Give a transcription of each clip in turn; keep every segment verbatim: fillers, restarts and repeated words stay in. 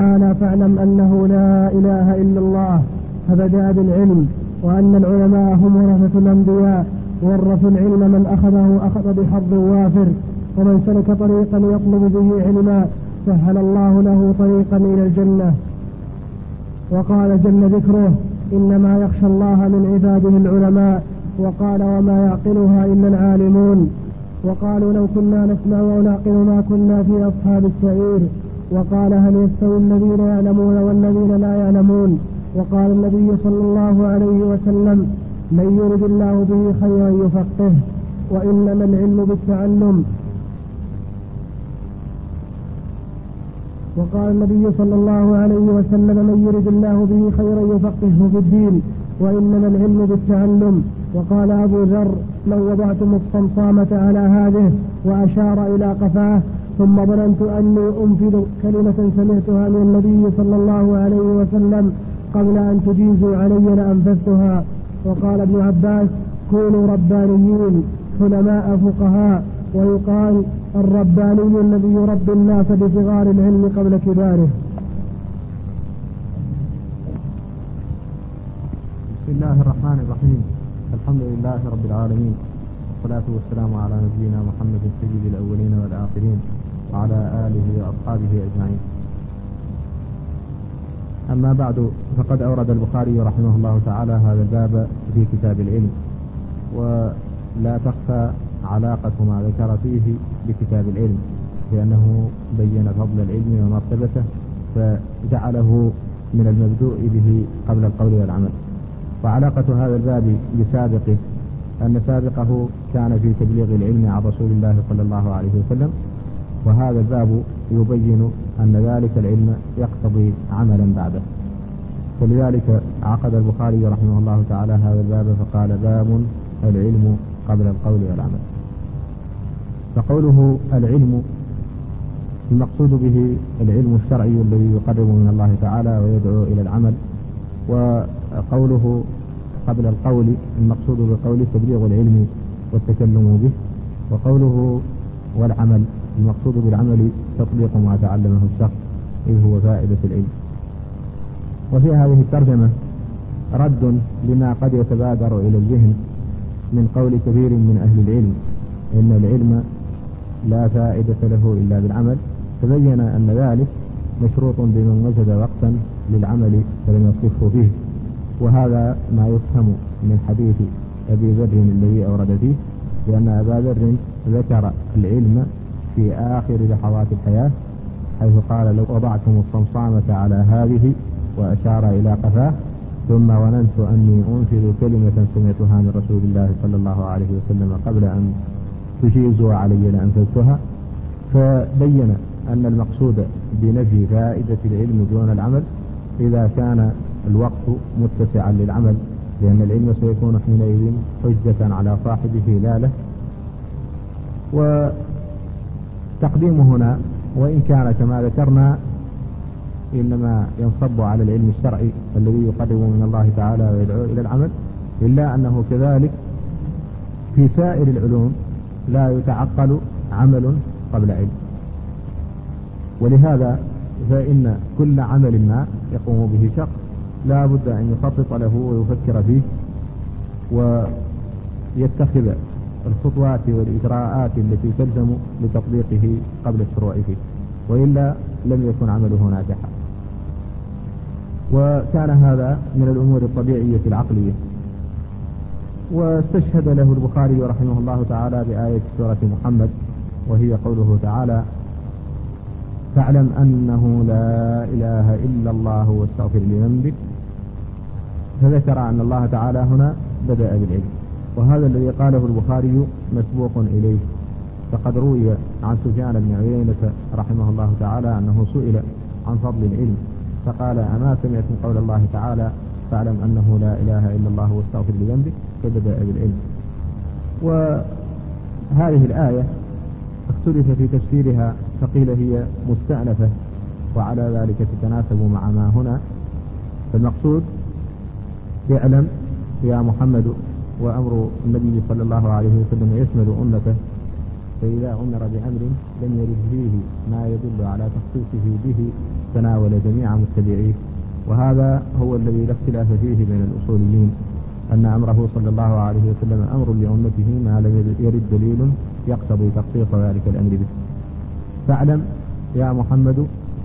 تعالى فاعلم أنه لا إله إلا الله، فبدأ بالعلم، وأن العلماء هم ورثة الأنبياء، ورثوا العلم من أخذه أخذ بحظ وافر، ومن سلك طريقا يطلب به علما سهل الله له طريقا إلى الجنة. وقال جل ذكره: إنما يخشى الله من عباده العلماء. وقال: وما يعقلها إلا العالمون. وقالوا: لو كنا نسمع أو نعقل ما كنا في أصحاب السعير. وقال: هل يستوي الذين يعلمون والذين لا يعلمون؟ وقال النبي صلى الله عليه وسلم: من يرد الله به خيرا يفقهه، وإنما العلم بالتعلم. وقال النبي صلى الله عليه وسلم: من يرد الله به خيرا يفقهه في الدين، وإنما العلم بالتعلم. وقال أبو ذر: لو وضعتم الصمصامة على هذه، وأشار إلى قفاه، ثم ظننت أني أنفذ كلمة سمعتها من النبي صلى الله عليه وسلم قبل أن تجيزوا علي لأنفذتها. وقال ابن عباس: كونوا ربانيين حلماء فقهاء. ويقال: الرباني الذي يربي الناس بصغار العلم قبل كباره. بسم الله الرحمن الرحيم. الحمد لله رب العالمين، والصلاة والسلام على نبينا محمد سيد الأولين والآخرين، وعلى آله وأصحابه أجمعين. أما بعد، فقد أورد البخاري رحمه الله تعالى هذا الباب في كتاب العلم، ولا تخفى علاقة ما ذكر فيه بكتاب العلم، لأنه بين فضل العلم ومرتبته، فجعله من المبدوء به قبل القول والعمل. وعلاقة هذا الباب بسابقه أن سابقه كان في تبليغ العلم عن رسول الله صلى الله عليه وسلم، وهذا الباب يبين أن ذلك العلم يقتضي عملا بعده. ولذلك عقد البخاري رحمه الله تعالى هذا الباب فقال: باب العلم قبل القول والعمل. فقوله العلم المقصود به العلم الشرعي الذي يقرب من الله تعالى ويدعو إلى العمل، وقوله قبل القول المقصود بقوله تبليغ العلم والتكلم به، وقوله والعمل المقصود بالعمل تطبيق ما تعلمه الشخص، إذ هو فائدة العلم. وفي هذه الترجمة رد لما قد يتبادر إلى الذهن من قول كثير من أهل العلم إن العلم لا فائدة له إلا بالعمل، فبين أن ذلك مشروط بمن وجد وقتا للعمل فلم يصفه فيه. وهذا ما يفهم من حديث أبي ذر الذي أورد فيه، لأن أبا ذر ذكر العلم في آخر لحظات الحياة، حيث قال: لو وضعتم الصمصامة على هذه، وأشار إلى قفاه، ثم ظننت أني أنفذ كلمة سمعتها من رسول الله صلى الله عليه وسلم قبل أن تجيزوا علي لأنفذتها. فبين أن المقصود بنفي فائدة العلم دون العمل إذا كان الوقت متسعا للعمل، لأن العلم سيكون حينئذ حجة على صاحبه لا له. وتقديمه هنا وإن كان كما ذكرنا إنما ينصب على العلم الشرعي الذي يقرب من الله تعالى ويدعو إلى العمل، إلا أنه كذلك في سائر العلوم لا يتعقل عمل قبل علم. ولهذا فإن كل عمل ما يقوم به شخص لا بد أن يخطط له ويفكر فيه ويتخذ الخطوات والإجراءات التي تلزم لتطبيقه قبل الشروع فيه، وإلا لم يكن عمله ناجحا. وكان هذا من الأمور الطبيعية العقلية. واستشهد له البخاري رحمه الله تعالى بآية سورة محمد، وهي قوله تعالى: فاعلم أنه لا إله إلا الله واستغفر لذنبك. فذكر أن الله تعالى هنا بدأ بالعلم، وهذا الذي قاله البخاري مسبوق إليه. فقد روي عن سفيان بن عيينة رحمه الله تعالى أنه سئل عن فضل العلم فقال: أما سمعتم قول الله تعالى: فاعلم أنه لا إله إلا الله واستغفر لذنبك، فبدأ بالعلم. وهذه الآية اختلف في تفسيرها، فقيل هي مستأنفة وعلى ذلك تتناسب مع ما هنا. فالمقصود: اعلم يا محمد، وأمر النبي صلى الله عليه وسلم يشمل أمته، فإذا أمر بأمر لم يرد فيه ما يدل على تخصيصه به تناول جميع متبعيه. وهذا هو الذي لا اختلاف فيه بين الأصوليين، أن أمره صلى الله عليه وسلم أمر لأمته ما لم يرد دليل يقتضي تخصيص ذلك الأمر به. فاعلم يا محمد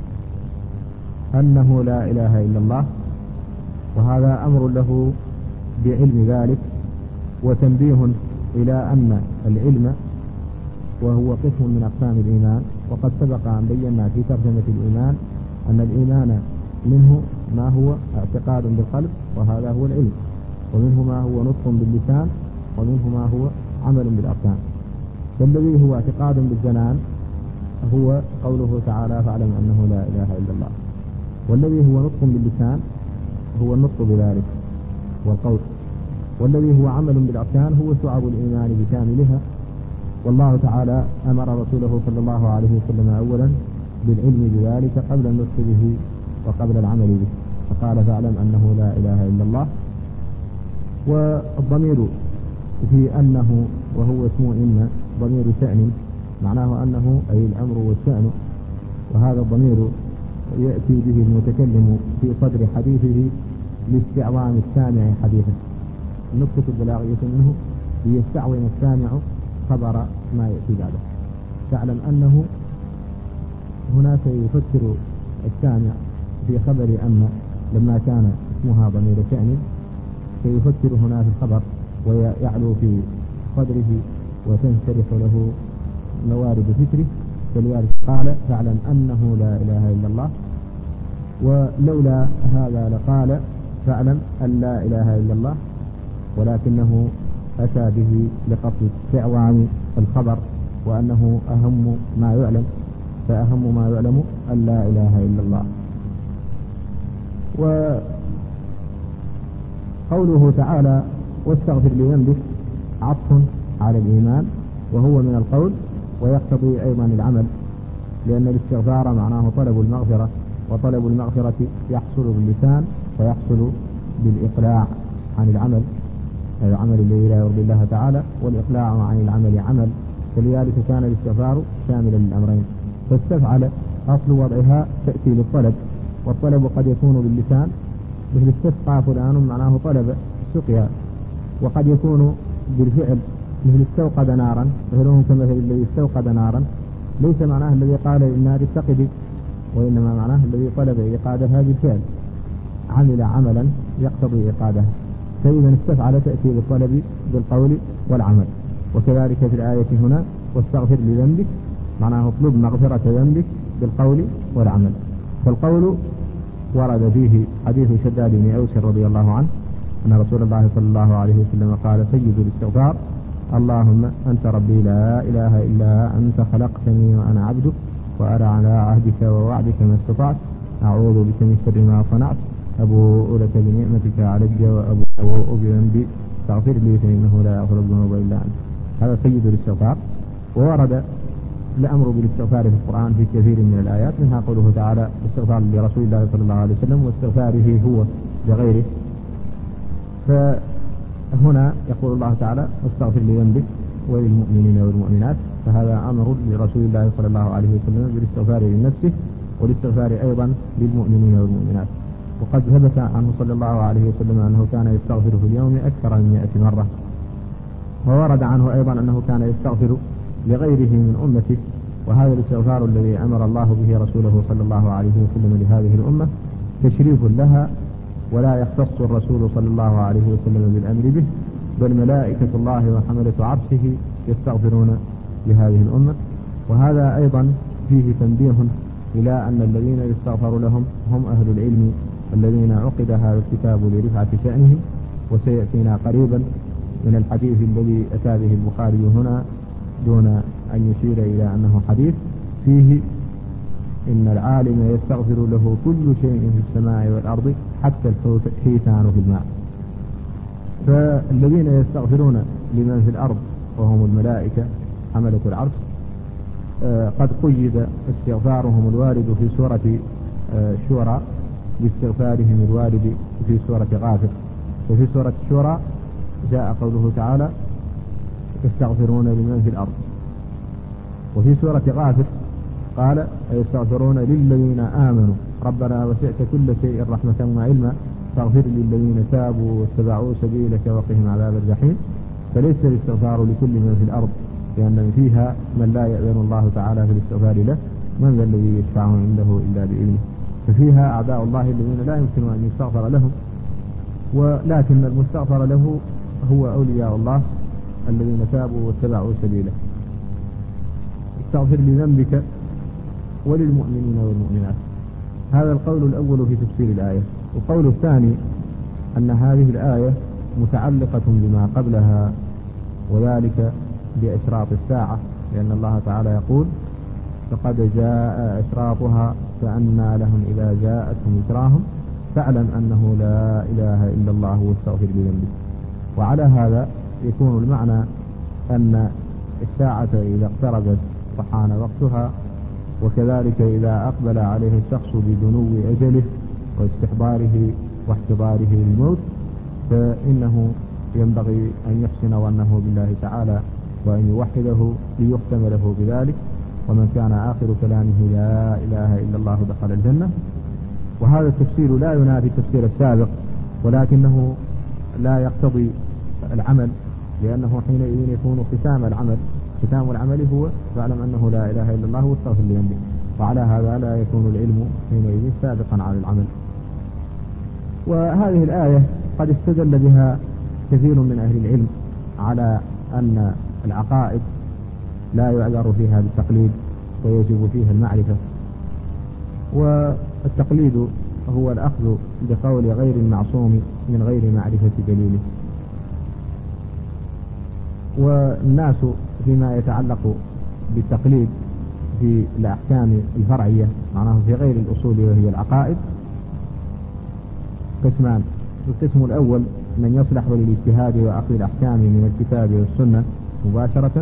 أنه لا إله إلا الله، وهذا أمر له بعلم ذلك وتنبيه إلى أن العلم وهو قسم من أقسام الإيمان. وقد سبق أن بينا في ترجمة الإيمان أن الإيمان منه ما هو اعتقاد بالقلب وهذا هو العلم، ومنه ما هو نطق باللسان، ومنه ما هو عمل بالأركان. فالذي هو اعتقاد بالجنان هو قوله تعالى فاعلم أنه لا إله إلا الله، والذي هو نطق باللسان هو النطق بذلك والقول، والذي هو عمل بالأركان هو شعب الإيمان بكاملها. والله تعالى أمر رسوله صلى الله عليه وسلم أولا بالعلم بذلك قبل النطق به وقبل العمل به، فقال فاعلم أنه لا إله إلا الله. والضمير في أنه وهو اسم إن ضمير شأن، معناه أنه أي الأمر والشأن، وهذا الضمير يأتي به المتكلم في صدر حديثه لاستعظام السامع حديثه. النقطة البلاغية منه ليستعظم السامع خبر ما يأتي بعده. تعلم أنه هناك يفكر السامع في خبر أن لما كان اسمها ضمير شأن سيفكر هنا في الخبر ويعلو في صدره وتنشرح له موارد فكره، فلذلك قال فاعلم أنه لا إله إلا الله. ولولا هذا لقال فاعلم أن لا إله إلا الله، ولكنه أتى به لقصد استعظام الخبر وأنه أهم ما يعلم، فأهم ما يعلم أن لا إله إلا الله. وقوله تعالى واستغفر لذنبك عطف على الإيمان وهو من القول ويقتضي أيضا العمل، لأن الاستغفار معناه طلب المغفرة، وطلب المغفرة يحصل باللسان ويحصل بالإقلاع عن العمل، العمل الذي لا يرضي الله تعالى، والإقلاع عن العمل عمل، فلذلك كان الاستغفار شاملا للأمرين. فاستفعل أصل وضعها تأتي للطلب، والطلب قد يكون باللسان مثل استسقى فلان معناه طلب السقيا، وقد يكون بالفعل مثل استوقد نارا، مثلهم كمثل الذي استوقد نارا، ليس معناه الذي قال للنار استقدي، وإنما معناه الذي طلب إيقادها بالفعل، عمل عملا يقتضي إيقادها. فإذا استفعل تأتي بالطلب بالقول والعمل. وكذلك في الآية هنا واستغفر لذنبك معناه اطلب مغفرة ذنبك بالقول والعمل. فالقول ورد فيه حديث شداد بن أوس رضي الله عنه أن رسول الله صلى الله عليه وسلم قال سيد الاستغفار اللهم أنت ربي لا إله إلا أنت خلقتني وأنا عبدك وأنا على عهدك ووعدك ما استطعت أعوذ بك من شر ما صنعت أبوء لك بنعمتك علي وأبوء بذنبي فاغفر لي فإنه لا يغفر الذنوب إلا أنت. هذا سيد الاستغفار. وورد الأمر بالاستغفار في القرآن في كثير من الآيات، منها قوله تعالى استغفار لرسول الله صلى الله عليه وسلم واستغفاره هو لغيره. فهنا يقول الله تعالى واستغفر لذنبك وللمؤمنين والمؤمنات، فهذا أمر لرسول الله صلى الله عليه وسلم بالاستغفار لنفسه والاستغفار أيضا للمؤمنين والمؤمنات. وقد ثبت عنه صلى الله عليه وسلم أنه كان يستغفر في اليوم أكثر من مئة مرة. وورد عنه أيضا أنه كان يستغفر لغيره من أمته، وهذا الاستغفار الذي أمر الله به رسوله صلى الله عليه وسلم لهذه الأمة تشريف لها، ولا يختص الرسول صلى الله عليه وسلم بالأمر به، بل ملائكة الله وحملة عرشه يستغفرون لهذه الأمة. وهذا أيضا فيه تنبيه إلى أن الذين يستغفر لهم هم أهل العلم الذين عقد هذا الكتاب لرفعة شأنهم. وسيأتينا قريبا من الحديث الذي أتى به البخاري هنا دون أن يشير إلى أنه حديث فيه إن العالم يستغفر له كل شيء في السماء والأرض حتى الحيتان في الماء. فالذين يستغفرون لمن في الأرض وهم الملائكة حملة العرش قد قيد استغفارهم الوارد في سورة الشورى باستغفارهم الوارد في سورة غافر. وفي سورة الشورى جاء قوله تعالى يستغفرون لمن في الأرض، وفي سورة غافر قال يستغفرون للذين آمنوا ربنا وسعت كل شيء رحمة وعلما فاغفر للذين تابوا واتبعوا سبيلك وقهم عذاب الجحيم. فليس الاستغفار لكل من في الأرض، لأن فيها من لا يأذن الله تعالى في الاستغفار له، من ذا الذي يشفعه عنده إلا بإذنه. ففيها أعداء الله الذين لا يمكن أن يستغفر لهم، ولكن المستغفر له هو أولياء الله الذين تابوا واتبعوا سبيله. استغفر لذنبك وللمؤمنين والمؤمنات. هذا القول الأول في تفسير الآية. والقول الثاني أن هذه الآية متعلقة بما قبلها، وذلك بأشراط الساعة، لأن الله تعالى يقول فقد جاء أشراطها فأنى لهم إذا جاءتهم ذكراهم فاعلم أنه لا إله إلا الله واستغفر لذنبك. وعلى هذا يكون المعنى أن الساعة إذا اقتربت وحان وقتها، وكذلك إذا أقبل عليه الشخص بدنو أجله واستحضاره واحتضاره للموت، فإنه ينبغي أن يحسن ظنه بالله تعالى وأن يوحده ليختم له بذلك. ومن كان آخر كلامه لا إله إلا الله دخل الجنة. وهذا التفسير لا ينافي التفسير السابق، ولكنه لا يقتضي العمل، لأنه حينئذ يكون ختام العمل. ختام العمل هو فاعلم أنه لا إله إلا الله واستغفر لذنبك. وعلى هذا لا يكون العلم حينئذ سابقا على العمل. وهذه الآية قد استدل بها كثير من أهل العلم على أن العقائد لا يعذر فيها بالتقليد ويجب فيها المعرفة. والتقليد هو الأخذ بقول غير المعصوم من غير معرفة دليله. والناس فيما يتعلق بالتقليد في الأحكام الفرعية، معناه في غير الأصول وهي العقائد، قسمان. القسم الأول من يصلح للاجتهاد وأخذ الأحكام من الكتاب والسنة مباشرة،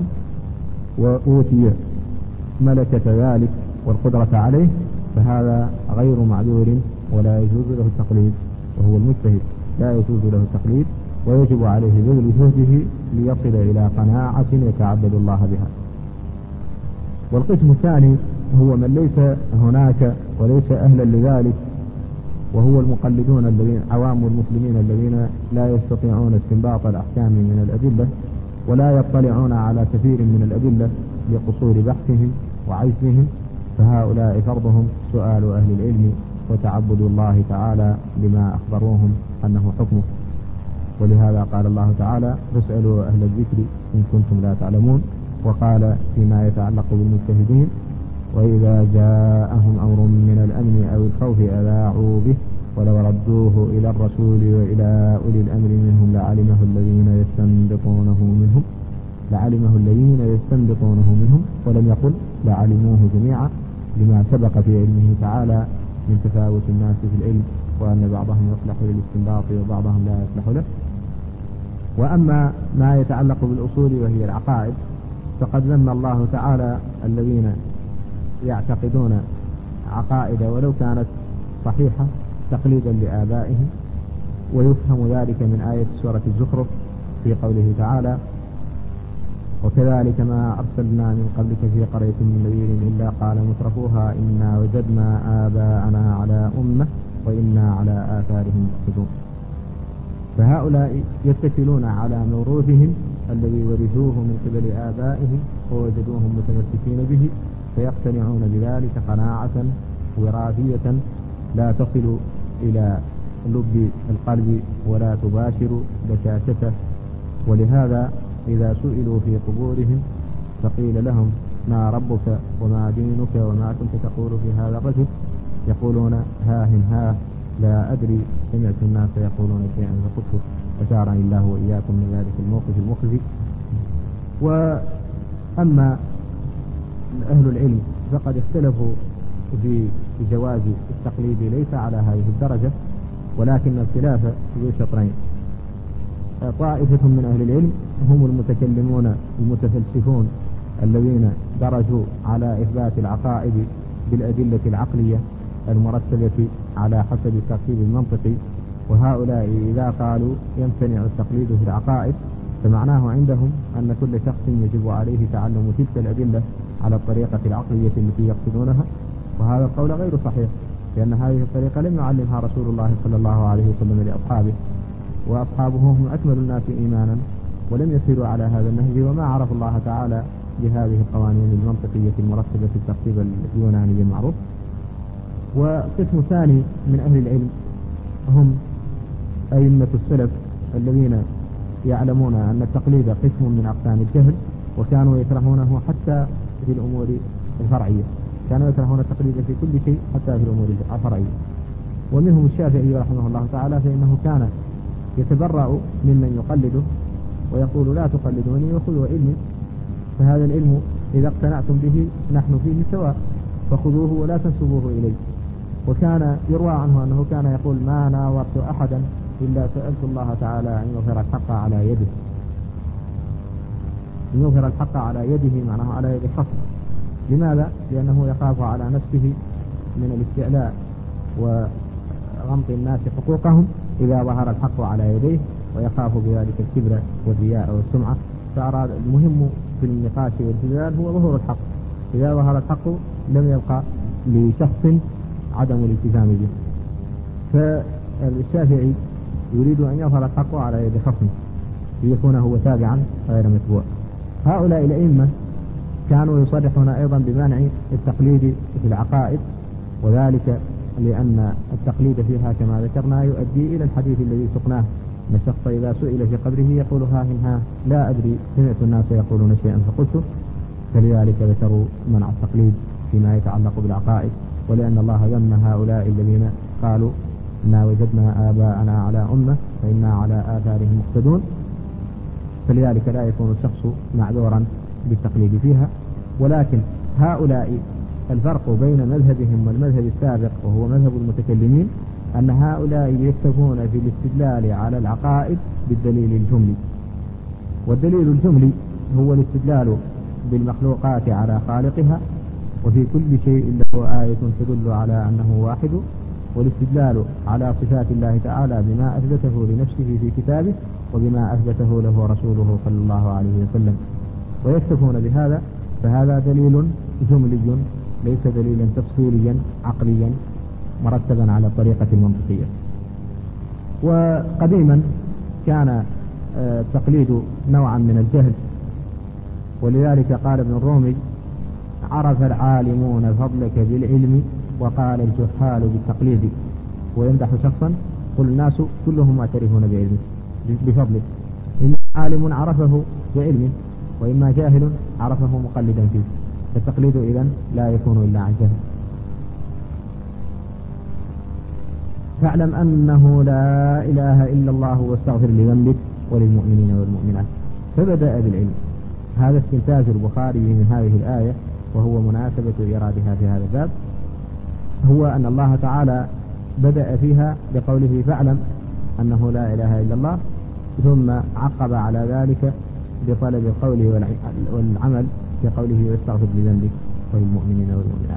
وأوتي ملكة ذلك والقدرة عليه، فهذا غير معذور ولا يجوز له التقليد، وهو المجتهد لا يجوز له التقليد ويجب عليه بذل جهده ليصل إلى قناعة يتعبد الله بها. والقسم الثاني هو من ليس هناك وليس أهلا لذلك، وهو المقلدون الذين عوام المسلمين الذين لا يستطيعون استنباط الأحكام من الأدلة، ولا يطلعون على كثير من الأدلة لقصور بحثهم وعجزهم، فهؤلاء فرضهم سؤال أهل العلم وتعبد الله تعالى بما أخبروهم أنه حكمه. ولهذا قال الله تعالى فاسألوا أهل الذكر إن كنتم لا تعلمون. وقال فيما يتعلق بالمجتهدين وإذا جاءهم أمر من الأمن أو الخوف أذاعوا به ولو ردوه إلى الرسول وإلى أولي الأمر منهم لعلمه الذين يستنبطونه منهم لعلمه الذين يستنبطونه منهم ولم يقل لعلموه جميعا، لما سبق في علمه تعالى من تفاوت الناس في العلم، وأن بعضهم يصلح للاستنباط وبعضهم لا يصلح له. وأما ما يتعلق بالأصول وهي العقائد، فقد ذم الله تعالى الذين يعتقدون عقائد ولو كانت صحيحة تقليدا لآبائهم. ويفهم ذلك من آية سورة الزخرف في قوله تعالى وكذلك ما أرسلنا من قبلك في قرية من نذير إلا قال مترفوها إنا وجدنا آباءنا على أمة وإنا على آثارهم مقتدون. فهؤلاء يتكلون على موروثهم الذي ورثوه من قبل آبائهم ووجدوهم متمسكين به، فيقتنعون بذلك قناعة وراثية لا تصل إلى لب القلب ولا تباشر بشاشته. ولهذا إذا سئلوا في قبورهم فقيل لهم ما ربك وما دينك وما كنت تقول في هذا الرجل، يقولون ها هم ها لا أدري سمعت الناس يقولون شيئا فقلت أشارني الله وإياكم من ذلك الموقف المخزي. وأما أهل العلم فقد اختلفوا في جواز التقليد ليس على هذه الدرجة، ولكن الخلاف ذو شطرين. طائفة من أهل العلم هم المتكلمون المتفلسفون الذين درجوا على إثبات العقائد بالأدلة العقلية المرتبة على حسب الترتيب المنطقي. وهؤلاء إذا قالوا يمتنع التقليد في العقائد فمعناه عندهم أن كل شخص يجب عليه تعلم تلك الأدلة على الطريقة العقلية التي يقصدونها، وهذا القول غير صحيح، لأن هذه الطريقة لم يعلمها رسول الله صلى الله عليه وسلم لأصحابه، وأصحابه هم أكمل الناس إيمانا ولم يسيروا على هذا النهج، وما عرفوا الله تعالى بهذه القوانين المنطقية المرتبة في الترتيب اليوناني المعروف. وقسم ثاني من أهل العلم هم أئمة السلف الذين يعلمون أن التقليد قسم من أقسام الجهل، وكانوا يكرهونه حتى في الأمور الفرعية، كانوا يكرهون التقليد في كل شيء حتى في الأمور الفرعية. ومنهم الشافعي رحمه الله تعالى، فإنه كان يتبرأ ممن يقلده ويقول لا تقلدوني وخذوا علمي، فهذا العلم إذا اقتنعتم به نحن فيه سواء، فخذوه ولا تنسبوه إليه. وكان يروى عنه أنه كان يقول ما ناورت أحدا إلا سألت الله تعالى أن يظهر الحق على يده، أن يظهر الحق على يده معناه على يد الخصم. لماذا؟ لأنه يخاف على نفسه من الاستعلاء وغمط الناس حقوقهم إذا ظهر الحق على يديه، ويخاف بذلك الكبر والرياء والسمعة. فأراد المهم في النقاش والجدال هو ظهور الحق، إذا ظهر الحق لم يبقى لشخص عدم الالتزام به. فالشافعي يريد أن يظهر الحق على يد خصمه ليكون هو تابعا غير متبوع. هؤلاء الأئمة كانوا يصرحون أيضا بمنع التقليد في العقائد، وذلك لأن التقليد فيها كما ذكرنا يؤدي إلى الحديث الذي سقناه، أن الشخص إذا سئل في قبره يقول ها ها لا أدري سمعت الناس يقولون شيئا فقلته. فلذلك ذكروا منع التقليد فيما يتعلق بالعقائد، ولأن الله ذم هؤلاء الذين قالوا إنا وجدنا آباءنا على أمة فإنا على آثارهم مقتدون، فلذلك لا يكون الشخص معذورا بالتقليد فيها. ولكن هؤلاء الفرق بين مذهبهم والمذهب السابق وهو مذهب المتكلمين أن هؤلاء يكتفون في الاستدلال على العقائد بالدليل الجملي، والدليل الجملي هو الاستدلال بالمخلوقات على خالقها، وفي كل شيء له آية تدل على أنه واحد، والاستدلال على صفات الله تعالى بما أثبته لنفسه في كتابه وبما أثبته له رسوله صلى الله عليه وسلم، ويكتفون بهذا. فهذا دليل جملي ليس دليلا تفصيليا عقليا مرتبا على الطريقة المنطقية. وقديما كان التقليد نوعا من الجهل، ولذلك قال ابن الرومي عرف العالمون فضلك بالعلم وقال الجهال بالتقليد. ويمدح شخصا قل الناس كلهم معترفون بعلمه بفضله، إما عالم عرفه بعلمه وإما جاهل عرفه مقلدا فيه، فالتقليد إذن لا يكون إلا عن جهل. فاعلم أنه لا إله إلا الله واستغفر لذنبك وللمؤمنين والمؤمنات. فبدأ بالعلم. هذا استنتاج البخاري من هذه الآية، وهو مناسبة إرادها في هذا الباب، هو أن الله تعالى بدأ فيها بقوله فاعلم أنه لا إله إلا الله، ثم عقب على ذلك بطلب القول والعمل في قوله واستغفر لذنبك وللمؤمنين والمؤمنات.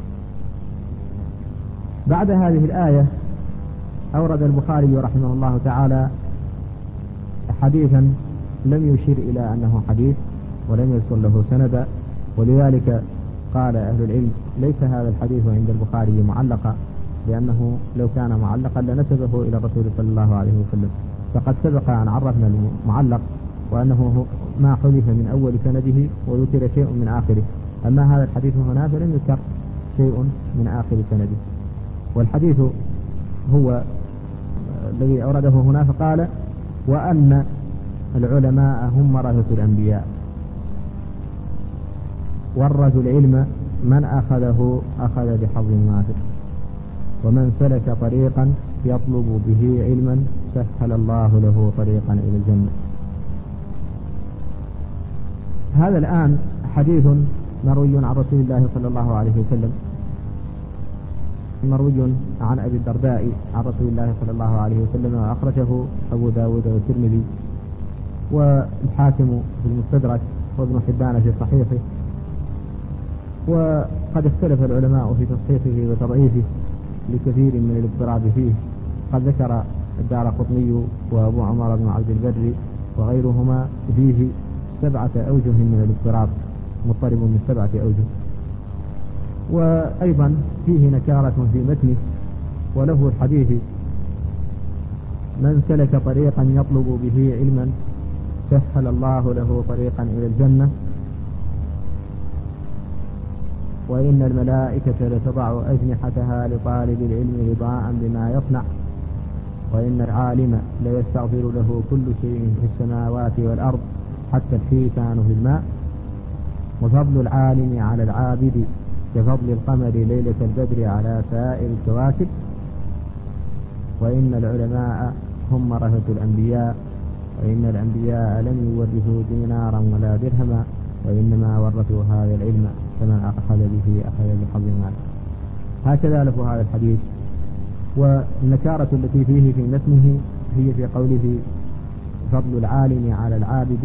بعد هذه الآية أورد البخاري رحمه الله تعالى حديثا لم يشير إلى أنه حديث ولم يذكر له سندا، ولذلك قال أهل العلم ليس هذا الحديث عند البخاري معلقا، لأنه لو كان معلقا لنسبه إلى الرسول صلى الله عليه وسلم. فقد سبق أن عرفنا المعلق وأنه ما حذف من أول سنده وذكر شيء من آخره، أما هذا الحديث هنا فلم يذكر شيء من آخر سنده. والحديث هو الذي أورده هنا، فقال وأن العلماء هم ورثة الأنبياء، ورثوا العلم من أخذه أخذ بحظ وافر، ومن سلك طريقا يطلب به علما سهل الله له طريقا إلى الجنة. هذا الآن حديث مروي عن رسول الله صلى الله عليه وسلم، مروي عن أبي الدرداء عن رسول الله صلى الله عليه وسلم، وأخرجه أبو داود والترمذي والحاكم في المستدرك وابن حبان في صحيحه. وقد اختلف العلماء في تصحيحه وتضعيفه لكثير من الاضطراب فيه. قد ذكر الدارقطني وأبو عمر بن عبد البر وغيرهما فيه سبعة أوجه من الاضطراب، مضطرب من سبعة أوجه. وأيضا فيه نكارة في متنه، وله الحديث: من سلك طريقا يطلب به علما سهل الله له طريقا إلى الجنة، وإن الملائكة لتضع أجنحتها لطالب العلم رضاء بما يصنع، وإن العالم ليستغفر له كل شيء في السماوات والأرض حتى الحيتان في الماء، وفضل العالم على العابد كفضل القمر ليلة البدر على سائر الكواكب، وإن العلماء هم ورثة الأنبياء، وإن الأنبياء لم يورثوا دينارا ولا درهما، وإنما ورثوا هذا العلم، فمن أخذ به أخذ بحظ مال. هكذا له هذا الحديث. والنكارة التي فيه في متنه هي في قوله: فضل العالم على العابد،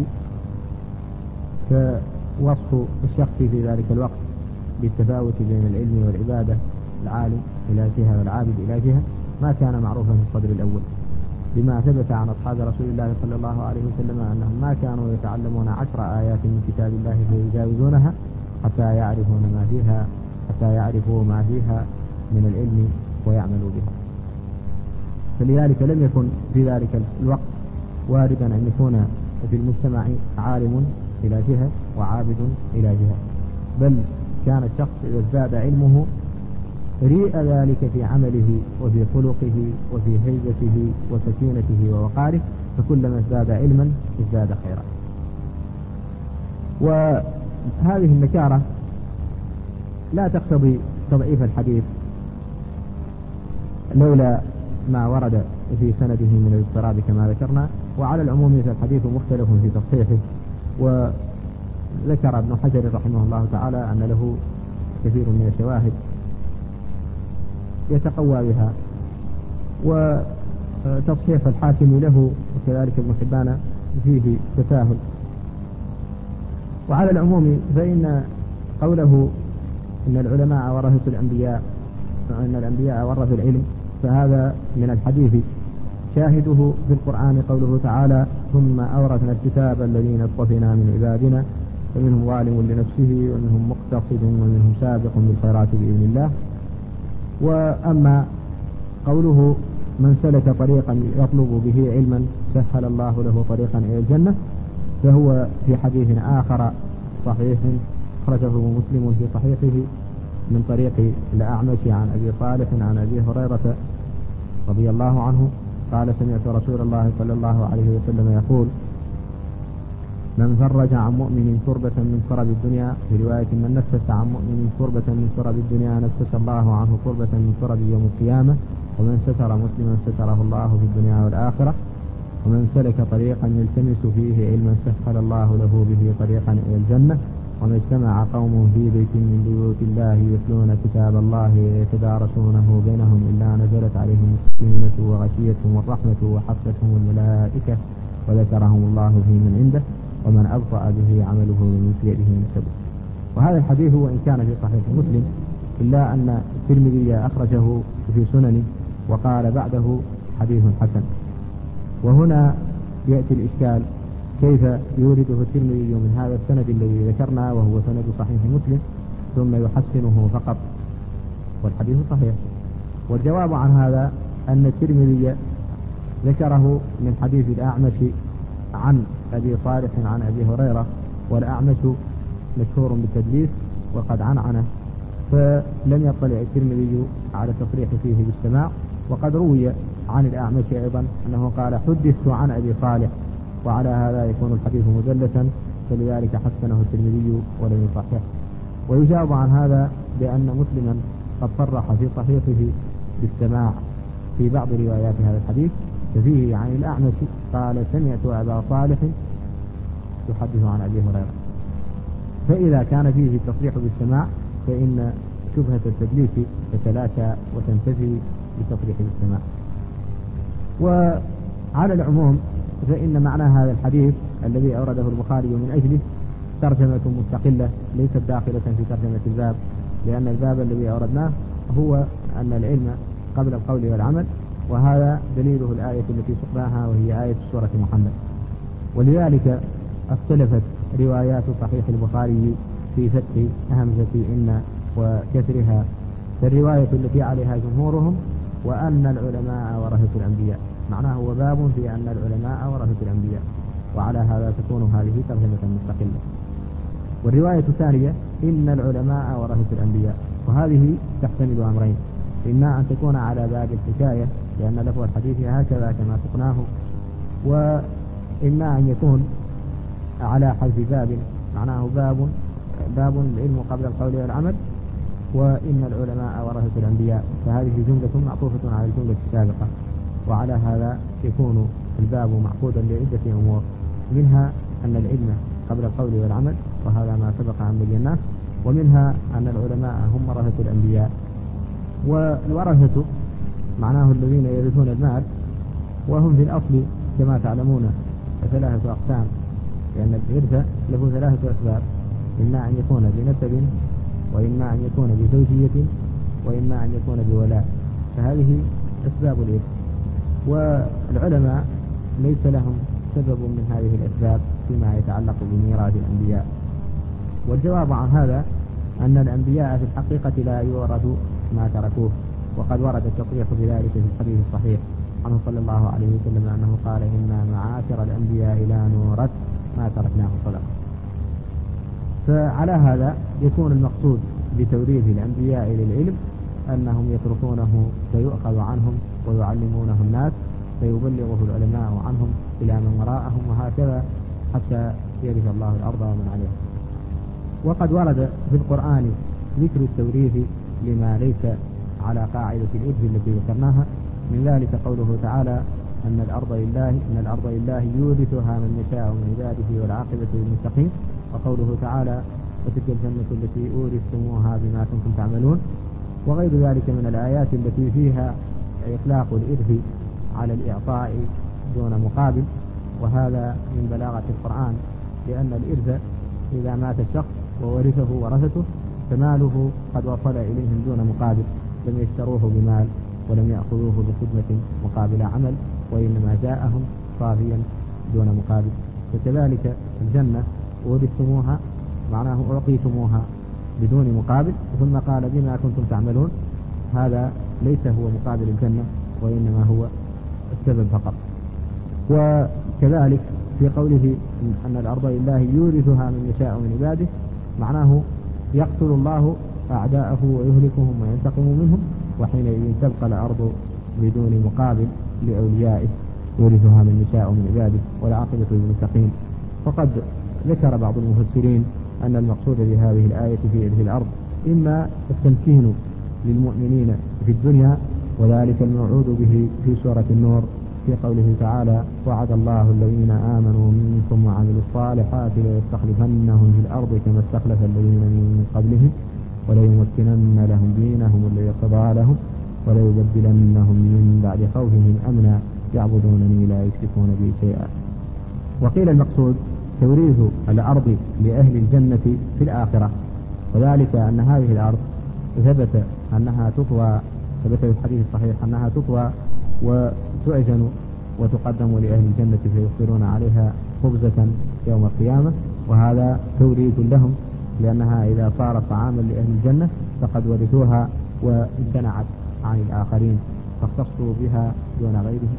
فوصف الشخص في ذلك الوقت بالتفاوت بين العلم والعبادة، العالم إلى جهة والعابد إلى جهة، ما كان معروفا في الصدر الأول، بما ثبت عن أصحاب رسول الله صلى الله عليه وسلم أنهم ما كانوا يتعلمون عشر آيات من كتاب الله فيجاوزونها حتى يعرفون ما فيها حتى يعرفوا ما فيها من العلم ويعملوا بها. فلذلك لم يكن في ذلك الوقت واردا أن يكون في المجتمع عالم إلى جهة وعابد إلى جهة، بل كان الشخص إذا ازداد علمه ريء ذلك في عمله وفي خلقه وفي هيبته وسكينته ووقاره، فكلما ازداد علما ازداد خيرا. وهذه النكارة لا تقتضي تضعيف الحديث لولا ما ورد في سنده من الاضطراب كما ذكرنا، وعلى العموم فالحديث مختلف في تصحيحه. وذكر ابن حجر رحمه الله تعالى أن له كثير من الشواهد يتقوى بها، وتصحيح الحاكم له وكذلك ابن حبان فيه تساهل. وعلى العموم فإن قوله إن العلماء ورثة الأنبياء وأن الأنبياء ورثوا العلم، فهذا من الحديث شاهده في القرآن قوله تعالى: ثم أورثنا الكتاب الذين اصطفينا من عبادنا فمنهم ظالم لنفسه ومنهم مقتصد ومنهم سابق بالخيرات بإذن الله. وأما قوله: من سلك طريقا يطلب به علما سهل الله له طريقا إلى الجنة، فهو في حديث آخر صحيح أخرجه مسلم في صحيحه من طريق الأعمش عن أبي صالح عن أبي هريرة رضي الله عنه قال: سمعت رسول الله صلى الله عليه وسلم يقول: من فرج عن مؤمن كربة من كرب الدنيا، في رواية: من نفس عن مؤمن كربة من كرب الدنيا نفس الله عنه كربة من كرب يوم القيامة، ومن ستر مسلما ستره الله في الدنيا والآخرة، ومن سلك طريقا يلتمس فيه علما سهل الله له به طريقا إلى الجنة، وما اجتمع قوم في بيت من بيوت الله يتلون كتاب الله ويتدارسونه بينهم إلا نزلت عليهم السكينة وغشيتهم الرحمة وحفتهم الملائكة وذكرهم الله في من عنده، ومن أبطأ به عمله ومن يده نسبه. وهذا الحديث وإن كان في صحيح مسلم إلا أن الترمذي أخرجه في سننه وقال بعده حديث حسن. وهنا يأتي الإشكال: كيف يورده الترمذي من هذا السند الذي ذكرنا وهو سند صحيح مسلم ثم يحسنه فقط والحديث صحيح؟ والجواب عن هذا أن الترمذي ذكره من حديث الأعمش عن أبي صالح عن أبي هريرة، والأعمش مشهور بالتدليس وقد عنعنه، فلم يطلع الترمذي على التصريح فيه بالسماع. وقد روي عن الأعمش أيضا أنه قال: حدثت عن أبي صالح، وعلى هذا يكون الحديث مدلسا، فلذلك حسنه الترمذي ولم يصححه. ويجاب عن هذا بأن مسلما قد صرح في صحيحه بالسماع في بعض روايات هذا الحديث، ففيه عن الأعمش قال: سمعت أبا صالح يحدث عن أبي هريرة. فإذا كان فيه التصريح بالسماع فإن شبهة التدليس تتلاشى وتنتفي بتصريح بالسماع. وعلى العموم فإن معنى هذا الحديث الذي أورده البخاري من أجله ترجمة مستقلة ليست داخلة في ترجمة الباب، لأن الباب الذي أوردناه هو أن العلم قبل القول والعمل، وهذا دليله الآية التي سقناها وهي آية سورة محمد. ولذلك اختلفت روايات صحيح البخاري في فتح همزة إن وكسرها. فالرواية التي عليها جمهورهم وأن العلماء ورثة الأنبياء، معناه هو باب في أن العلماء ورثة الأنبياء، وعلى هذا تكون هذه ترجمة مستقلة. والرواية الثانية إن العلماء ورثة الأنبياء، وهذه تحتمل أمرين: إما أن تكون على باب الحكاية لأن لفظ الحديث هكذا كما سقناه، وإما أن يكون على حذف باب، معناه باب باب العلم قبل القول والعمل، وإن العلماء ورثة الأنبياء، فهذه جملة معطوفة على الجملة السابقة. وعلى هذا يكون الباب معقودا لعدة أمور، منها أن العلم قبل القول والعمل، وهذا ما سبق أن بيناه، ومنها أن العلماء هم ورثة الأنبياء. والورثة معناه الذين يرثون المال، وهم في الأصل كما تعلمون ثلاثة أقسام، لأن الإرث له ثلاثة أسباب: إما أن يكون بنسب، وإما أن يكون بزوجية، وإما أن يكون بولاء. فهذه أسباب الإرث، والعلماء ليس لهم سبب من هذه الأسباب فيما يتعلق بميراث الأنبياء. والجواب عن هذا أن الأنبياء في الحقيقة لا يورث ما تركوه، وقد ورد التصريح بذلك في الحديث الصحيح عنه صلى الله عليه وسلم أنه قال: إنا معاشر الأنبياء لا نورث ما تركناه صدقة. فعلى هذا يكون المقصود بتوريث الأنبياء للعلم أنهم يتركونه فيؤخذ عنهم ويعلمونه الناس، فيبلغه العلماء عنهم إلى من وراءهم، وهكذا حتى يرث الله الأرض ومن عليها. وقد ورد في القرآن ذكر التوريث لما ليس على قاعدة الإرث التي ذكرناها، من ذلك قوله تعالى: أن الأرض لله إن الأرض لله يورثها من يشاء من عباده والعاقبة للمتقين. وقوله تعالى: وتلك الجنة التي أورثتموها بما كنتم تعملون. وغير ذلك من الآيات التي فيها إطلاق الإرث على الإعطاء دون مقابل، وهذا من بلاغة القرآن، لأن الإرث إذا مات الشخص وورثه ورثته فماله قد وصل إليهم دون مقابل، لم يشتروه بمال ولم يأخذوه بخدمة مقابل عمل، وإنما جاءهم صافيا دون مقابل. فكذلك الجنة أورثتموها معناه أعطيتموها بدون مقابل، ثم قال: بما كنتم تعملون. هذا ليس هو مقابل الجنة، وإنما هو السبب فقط. وكذلك في قوله أن الأرض لله يورثها من يشاء من عباده، معناه يقتل الله أعداءه ويهلكهم وينتقم منهم، وحينئذ تبقى الأرض بدون مقابل لأوليائه يورثها من يشاء من عباده والعاقبة للمتقين. وقد ذكر بعض المفسرين أن المقصود بهذه الآية في إرث الأرض إما التمكين للمؤمنين في الدنيا، وذلك الموعود به في سورة النور في قوله تعالى: وعد الله الذين آمنوا منكم وعملوا الصالحات ليستخلفنهم في الأرض كما استخلف الذين من قبلهم وليمكنن لهم دينهم الذي ارتضى لهم وليبدلنهم من بعد خوفهم أمنا يعبدونني لا يشركون بي شيئا. وقيل المقصود توريث الأرض لأهل الجنة في الآخرة، وذلك أن هذه الأرض ثبت أنها تطوى، ثبت في الحديث الصحيح أنها تطوى وتؤجن وتقدم لأهل الجنة فيفطرون عليها خبزة يوم القيامة، وهذا توريث لهم، لأنها إذا صارت طعاما لأهل الجنة فقد ورثوها وامتنعت عن الآخرين فاختصوا بها دون غيرهم.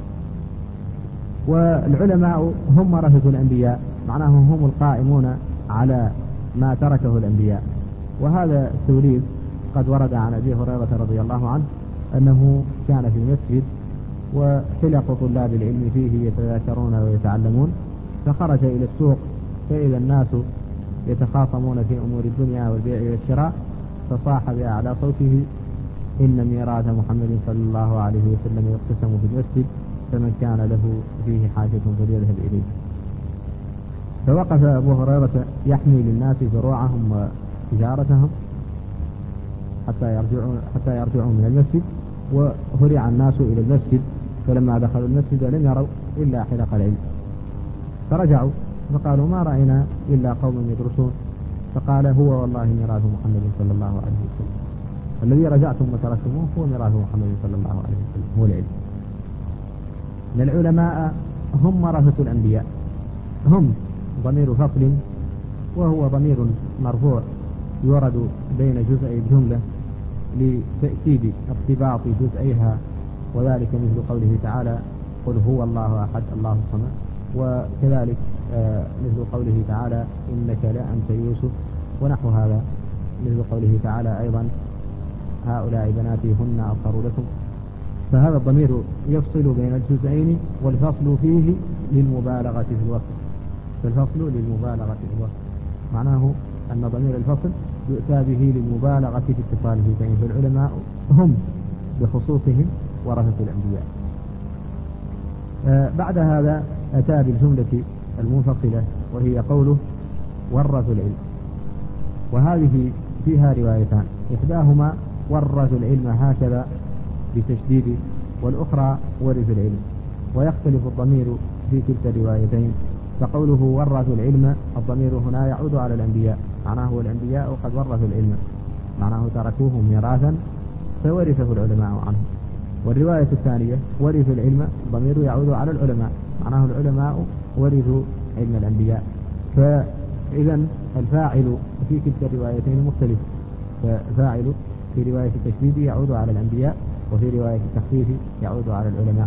والعلماء هم ورثة الأنبياء، معناه هم القائمون على ما تركه الأنبياء. وهذا التوريث قد ورد عن أبي هريرة رضي الله عنه أنه كان في المسجد وحلق طلاب العلم فيه يتذاكرون ويتعلمون، فخرج إلى السوق فإذا الناس يتخاصمون في أمور الدنيا والبيع والشراء، فصاح بأعلى صوته: إن ميراث محمد صلى الله عليه وسلم يقتسم في المسجد، فمن كان له فيه حاجة فليذهب إليه. فوقف أبو هريرة يحمي للناس زروعهم وتجارتهم حتى يرجعوا حتى يرجعوا من المسجد، وهرع الناس إلى المسجد، فلما دخلوا المسجد لم يروا إلا حلق العلم، فرجعوا فقالوا: ما رأينا إلا قوم يدرسون. فقال: هو والله ميراث محمد صلى الله عليه وسلم، الذي رجعتم وتركتموه هو ميراث محمد صلى الله عليه وسلم، هو العلم. العلماء هم ورثة الأنبياء، هم ضمير فصل وهو ضمير مرفوع يورد بين جزئي الجملة لتأكيد ارتباط جزئيها، وذلك مثل قوله تعالى قل هو الله أحد الله الصمد، وكذلك مثل قوله تعالى إنك لأنت يوسف، ونحو هذا مثل قوله تعالى أيضا هؤلاء بناتي هن أطهر لكم. فهذا الضمير يفصل بين الجزئين، والفصل فيه للمبالغة في الوصف، فالفصل للمبالغة في الوصف معناه أن ضمير الفصل يؤتى به للمبالغة في اتصاله بين، فالعلماء هم بخصوصهم ورثة الأنبياء. آه بعد هذا أتى بالجملة المنفصلة وهي قوله ورثوا العلم، وهذه فيها روايتان، إحداهما ورثوا العلم هكذا بتشديد، والأخرى ورثوا العلم، ويختلف الضمير في تلك الروايتين. فقوله ورثوا العلم الضمير هنا يعود على الأنبياء، معناه الأنبياء قد ورثوا العلم، معناه تركوه ميراثا فورثه العلماء عنه. والرواية الثانية ورثوا العلم الضمير يعود على العلماء، معناه العلماء ورثوا علم الأنبياء. فإذا الفاعل في تلك الروايتين مختلف، ففاعل في رواية التشديد يعود على الأنبياء، وفي رواية التخفيف يعود على العلماء.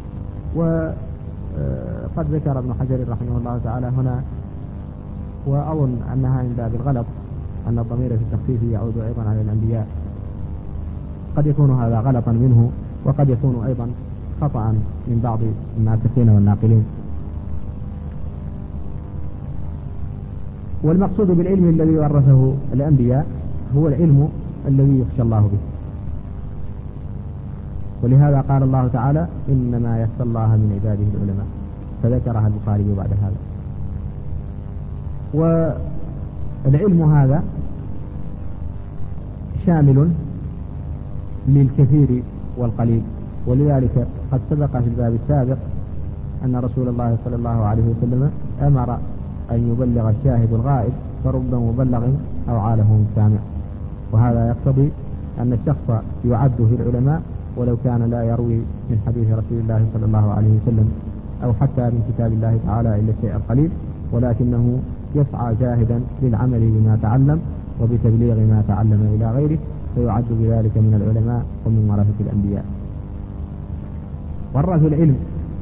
وقد ذكر ابن حجر رحمه الله تعالى هنا، وأظن أنها من باب الغلط، أن الضمير في التخفيف يعود أيضا على الأنبياء. قد يكون هذا غلطا منه، وقد يكون أيضا خطأ من بعض الناسخين والناقلين. والمقصود بالعلم الذي ورثه الأنبياء هو العلم الذي يخشى الله به، ولهذا قال الله تعالى إنما يخشى الله من عباده العلماء، فذكرها البخاري بعد هذا. والعلم هذا شامل للكثير والقليل، ولذلك قد سبق في الباب السابق أن رسول الله صلى الله عليه وسلم أمر أن يبلغ الشاهد الغائب، فرب مبلغ أو عاله سامع. وهذا يقتضي أن الشخص يعد في العلماء ولو كان لا يروي من حديث رسول الله صلى الله عليه وسلم أو حتى من كتاب الله تعالى إلا الشيء القليل، ولكنه يسعى جاهدا للعمل بما تعلم وبتبليغ ما تعلم إلى غيره، فيعد بذلك من العلماء ومن ورثة الأنبياء. ورث العلم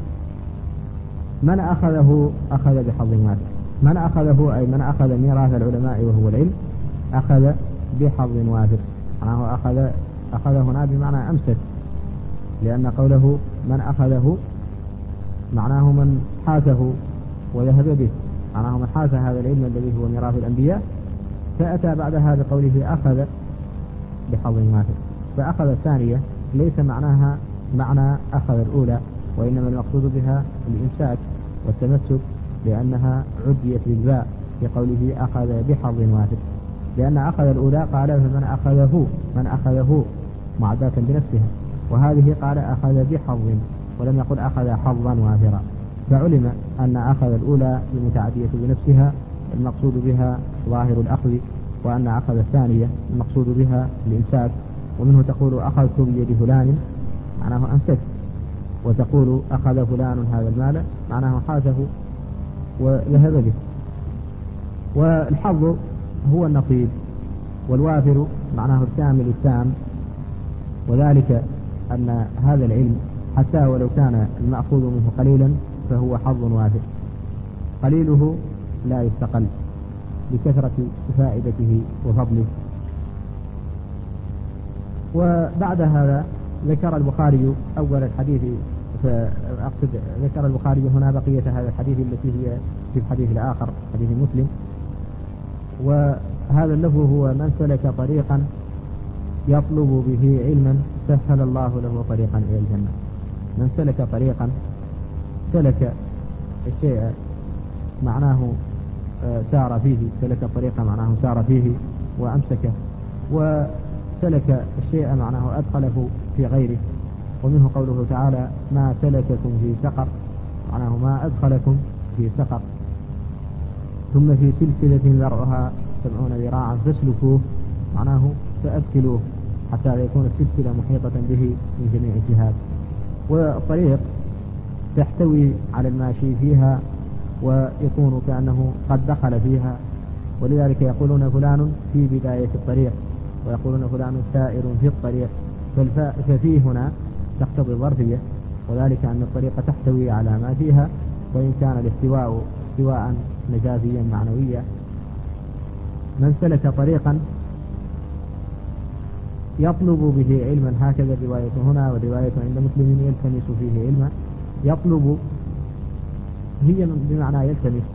من أخذه أخذ بحظ وافر، من أخذه أي من أخذ ميراث العلماء وهو العلم أخذ بحظ وافر، معناه أخذ أخذ هنا بمعنى أمسك، لأن قوله من أخذه معناه من حازه وذهب به، معناه من حاز هذا العلم الذي هو ميراث الأنبياء. فأتى بعد هذا قوله أخذ بحظ وافر، فأخذ الثانية ليس معناها معنى أخذ الأولى، وإنما المقصود بها الإمساك والتمسك، لأنها عديت بالباء في قوله أخذ بحظ وافر، لأن أخذ الأولى قال فمن أخذه من أخذه معداة بنفسها، وهذه قال أخذ بحظ ولم يقل أخذ حظا وافرا، فعلم أن أخذ الأولى المتعدية بنفسها المقصود بها ظاهر الأخذ، وأن أخذ الثانية المقصود بها الإمساك. ومنه تقول أخذت بيد فلان معناه أمسك، وتقول أخذ فلان هذا المال معناه حازه وذهب به. والحظ هو النصيب، والوافر معناه الكامل التام، وذلك أن هذا العلم حتى ولو كان المأخوذ منه قليلا فهو حظ وافر، قليله لا يستقل لكثرة فائدته وفضله. وبعد هذا ذكر البخاري أول الحديث، فأقصد ذكر البخاري هنا بقية هذا الحديث التي هي في الحديث الآخر حديث مسلم، وهذا اللفظ هو من سلك طريقا يطلب به علما سهل الله له طريقا إلى الجنة. من سلك طريقا، سلك الشيء معناه سار فيه، سلك طريقا معناه سار فيه وأمسكه، وسلك الشيء معناه أدخله في غيره. ومنه قوله تعالى ما سلككم في سقر، معناه ما أدخلكم في سقر. ثم في سلسلة ذرعها سبعون ذراعا فاسلكوه، معناه فأدخلوه حتى يكون السلسلة محيطة به من جميع الجهات. والطريق تحتوي على الماشي فيها ويكون كأنه قد دخل فيها، ولذلك يقولون فلان في بداية الطريق، ويقولون فلان سائر في الطريق، ففي هنا تقتضي الظرفية، وذلك أن الطريقة تحتوي على ما فيها، وإن كان الاحتواء استواء مجازيا معنويا. من سلك طريقا يطلب به علما، هكذا الرواية هنا والرواية عند مسلم يلتمس فيه علما، يطلب هي بمعنى يلتمس،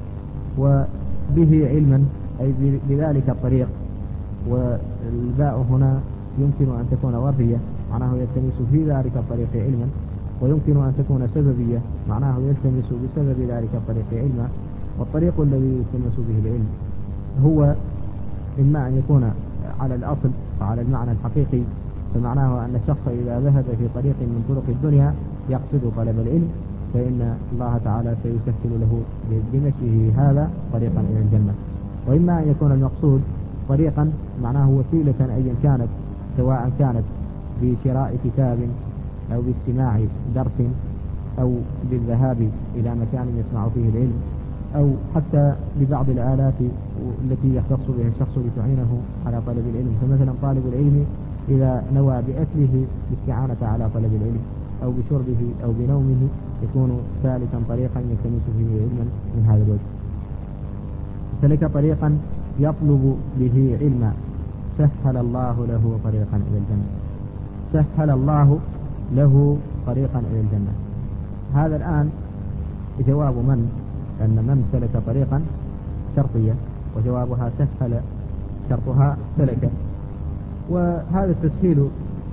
وبه علما أي بذلك الطريق، والباء هنا يمكن أن تكون ظرفية معناه يلتمس في ذلك الطريق علما، ويمكن أن تكون سببية معناه يلتمس بسبب ذلك الطريق علما. والطريق الذي يلتمس به العلم هو إما أن يكون على الأصل وعلى المعنى الحقيقي، فمعناه أن الشخص إذا ذهب في طريق من طرق الدنيا يقصد طلب العلم، فإن الله تعالى سيسهل له بمشيه هذا طريقا إلى الجنة. وإما أن يكون المقصود طريقا معناه وسيلة أيا كانت، سواء كانت بشراء كتاب أو باستماع درس أو بالذهاب إلى مكان يسمع فيه العلم، أو حتى ببعض الآلات التي يختص بها الشخص لتعينه على طلب العلم. فمثلا طالب العلم إذا نوى بأكله الاستعانة على طلب العلم أو بشربه أو بنومه يكون سالكا طريقا يلتمس فيه علما من هذا الوجه. سلك طريقا يطلب به علما سهل الله له طريقا إلى الجنة، سهل الله له طريقا إلى الجنة. هذا الآن جواب من، أن من سلك طريقا شرطية، وجوابها سهل شرطها سلك. وهذا التسهيل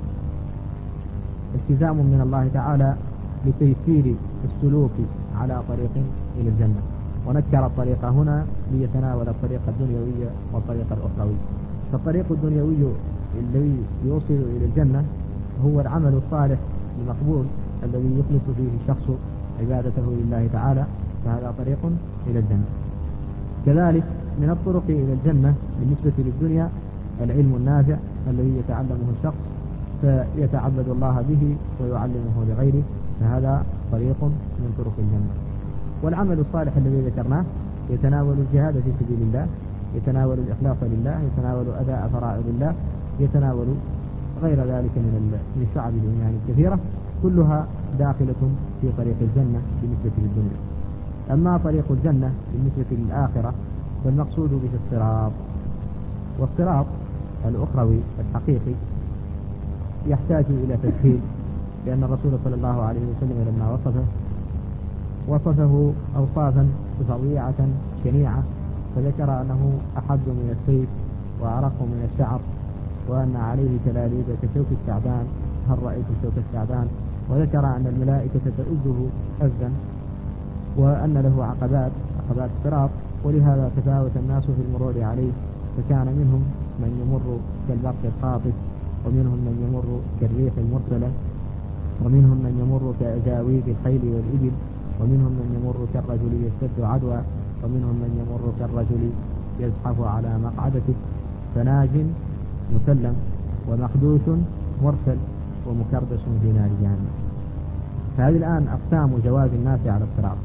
التزام من الله تعالى لتيسير السلوك على طريق إلى الجنة، ونكر الطريق هنا ليتناول الطريق الدنيوي والطريق الأخروي. فالطريق الدنيوي الذي يوصل إلى الجنة هو العمل الصالح المقبول الذي يخلص فيه الشخص عبادته لله تعالى، فهذا طريق إلى الجنة. كذلك من الطرق إلى الجنة بالنسبة للدنيا العلم النافع الذي يتعلمه الشخص فيتعبد الله به ويعلمه لغيره، فهذا طريق من طرق الجنة. والعمل الصالح الذي ذكرناه يتناول الجهاد في سبيل الله، يتناول الإخلاص لله، يتناول أداء فرائض الله، يتناول غير ذلك من الشعب الإيمان الكثيرة، كلها داخلة في طريق الجنة بالنسبة للدنيا. أما طريق الجنة بالنسبة للآخرة فالمقصود به الصراط، والصراط الأخروي الحقيقي يحتاج إلى تسهيل، لأن الرسول صلى الله عليه وسلم لما وصفه وصفه أوصافا فظيعة شنيعة، فذكر أنه أحد من السيف وأرق من الشعر، وأن عليه كلاليب كشوك الثعبان، هل رأيت شوك الثعبان؟ وذكر أن الملائكة تؤذه أذى، وأن له عقبات عقبات الصراط، ولهذا تفاوت الناس في المرور عليه، فكان منهم من يمر كالبرق الخاطف، ومنهم من يمر كالريح المرسلة، ومنهم من يمر كأجاويد الخيل والإبل، ومنهم من يمر كالرجل يشتد عدوى، ومنهم من يمر كالرجل يزحف على مقعدته، فناج مسلم ومخدوش مرسل ومكردس في نار جهنم. فهذه الآن أقسام جواز الناس على الصراط.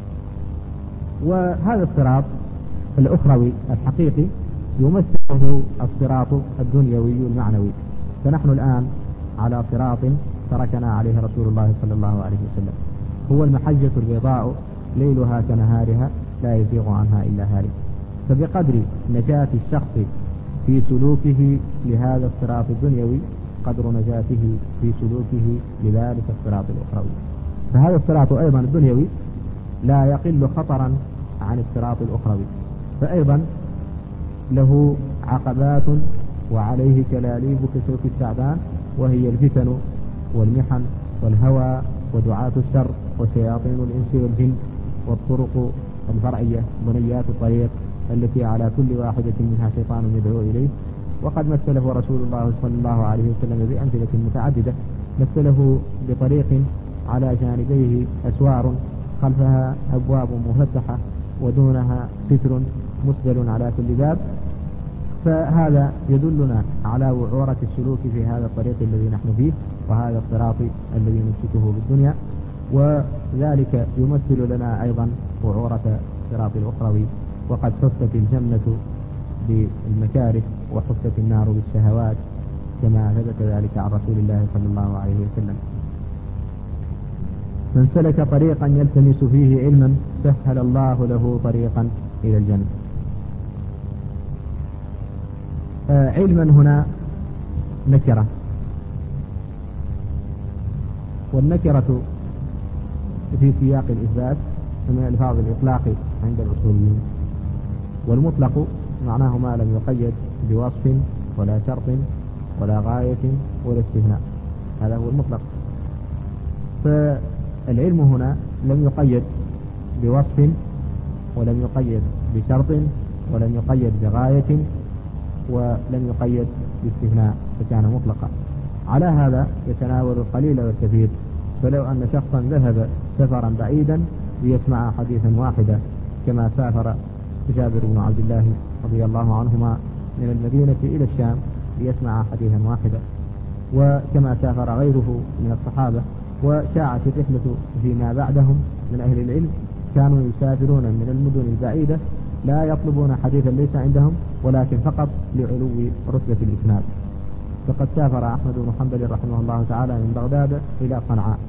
وهذا الصراط الأخروي الحقيقي يمثله الصراط الدنيوي المعنوي. فنحن الآن على صراط تركنا عليه رسول الله صلى الله عليه وسلم، هو المحجة البيضاء ليلها كنهارها لا يزيغ عنها إلا هالك. فبقدر نجاة الشخص في سلوكه لهذا الصراط الدنيوي قدر نجاته في سلوكه لذلك الصراط الأخروي. فهذا الصراط أيضا الدنيوي لا يقل خطرا عن الصراط الأخروي، فأيضا له عقبات وعليه كلاليب كشوك الثعبان، وهي الفتن والمحن والهوى ودعاة الشر وشياطين الإنس والجن والطرق الفرعية بنيات الطريق التي على كل واحدة منها شيطان يدعو إليه. وقد مثله رسول الله صلى الله عليه وسلم بأمثلة متعددة، مثله بطريق على جانبيه أسوار خلفها أبواب مفتحة ودونها ستر مسدل على كل باب، فهذا يدلنا على وعورة السلوك في هذا الطريق الذي نحن فيه، وهذا الصراط الذي نمسكه بالدنيا. وذلك يمثل لنا أيضا وعورة الصراط الأخروي وقد حفت الجنة بالمكاره وحفت النار بالشهوات كما ثبت ذلك عن رسول الله صلى الله عليه وسلم. من سلك طريقا يلتمس فيه علما سهل الله له طريقا إلى الجنة. آه علما هنا نكرة، والنكرة في سياق الإثبات من ألفاظ الإطلاق عند الأصوليين، والمطلق معناه ما لم يقيد بوصف ولا شرط ولا غاية ولا استثناء، هذا هو المطلق. فالعلم هنا لم يقيد بوصف ولم يقيد بشرط ولم يقيد بغاية ولم يقيد باستثناء، فكان مطلقا. على هذا يتناول القليل والكثير، فلو أن شخصا ذهب سفرا بعيدا ليسمع حديثا واحدا كما سافر جابر بن عبد الله رضي الله عنهما من المدينة إلى الشام ليسمع حديثا واحدا، وكما سافر غيره من الصحابة، وشاعت الرحلة فيما بعدهم من أهل العلم كانوا يسافرون من المدن البعيدة لا يطلبون حديثا ليس عندهم ولكن فقط لعلو رتبة الإسناد. فقد سافر أحمد بن حنبل رحمه الله تعالى من بغداد إلى صنعاء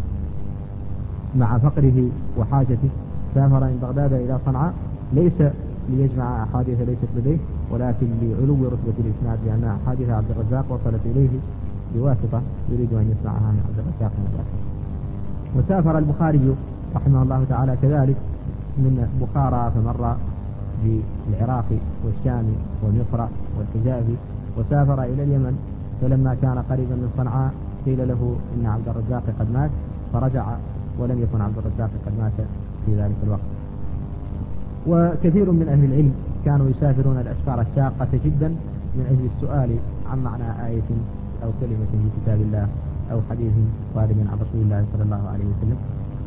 مع فقره وحاجته، سافر من بغداد إلى صنعاء ليس ليجمع أحاديث ليست لديه ولكن لعلو رتبة الإسناد، لأن أحاديث عبد الرزاق وصلت إليه بواسطة يريد أن يسمعها من عبد الرزاق مباشرة. وسافر البخاري رحمه الله تعالى كذلك من بخارى فمر بالعراق والشام ومصر والحجاز، وسافر إلى اليمن، فلما كان قريبا من صنعاء قيل له إن عبد الرزاق قد مات، فرجع ولم يكن عبد الرزاق قد مات في ذلك الوقت. وكثير من أهل العلم كانوا يسافرون الأسفار الشاقة جدا من أجل السؤال عن معنى آية أو كلمة في كتاب الله أو حديث وارد عن رسول الله صلى الله عليه وسلم.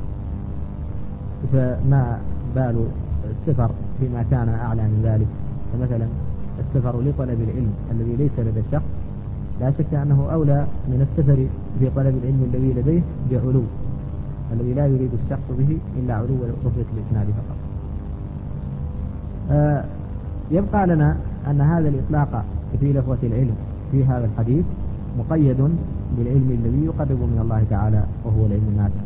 فما بال السفر فيما كان أعلى من ذلك؟ فمثلا السفر لطلب العلم الذي ليس لدى الشخص لا شك أنه أولى من السفر في طلب العلم الذي لديه بعلو، الذي لا يريد الشخص به إلا علو رتبة الإسناد فقط. آه يبقى لنا أن هذا الإطلاق في لفظة العلم في هذا الحديث مقيد بالعلم الذي يقرب من الله تعالى وهو العلم النافع.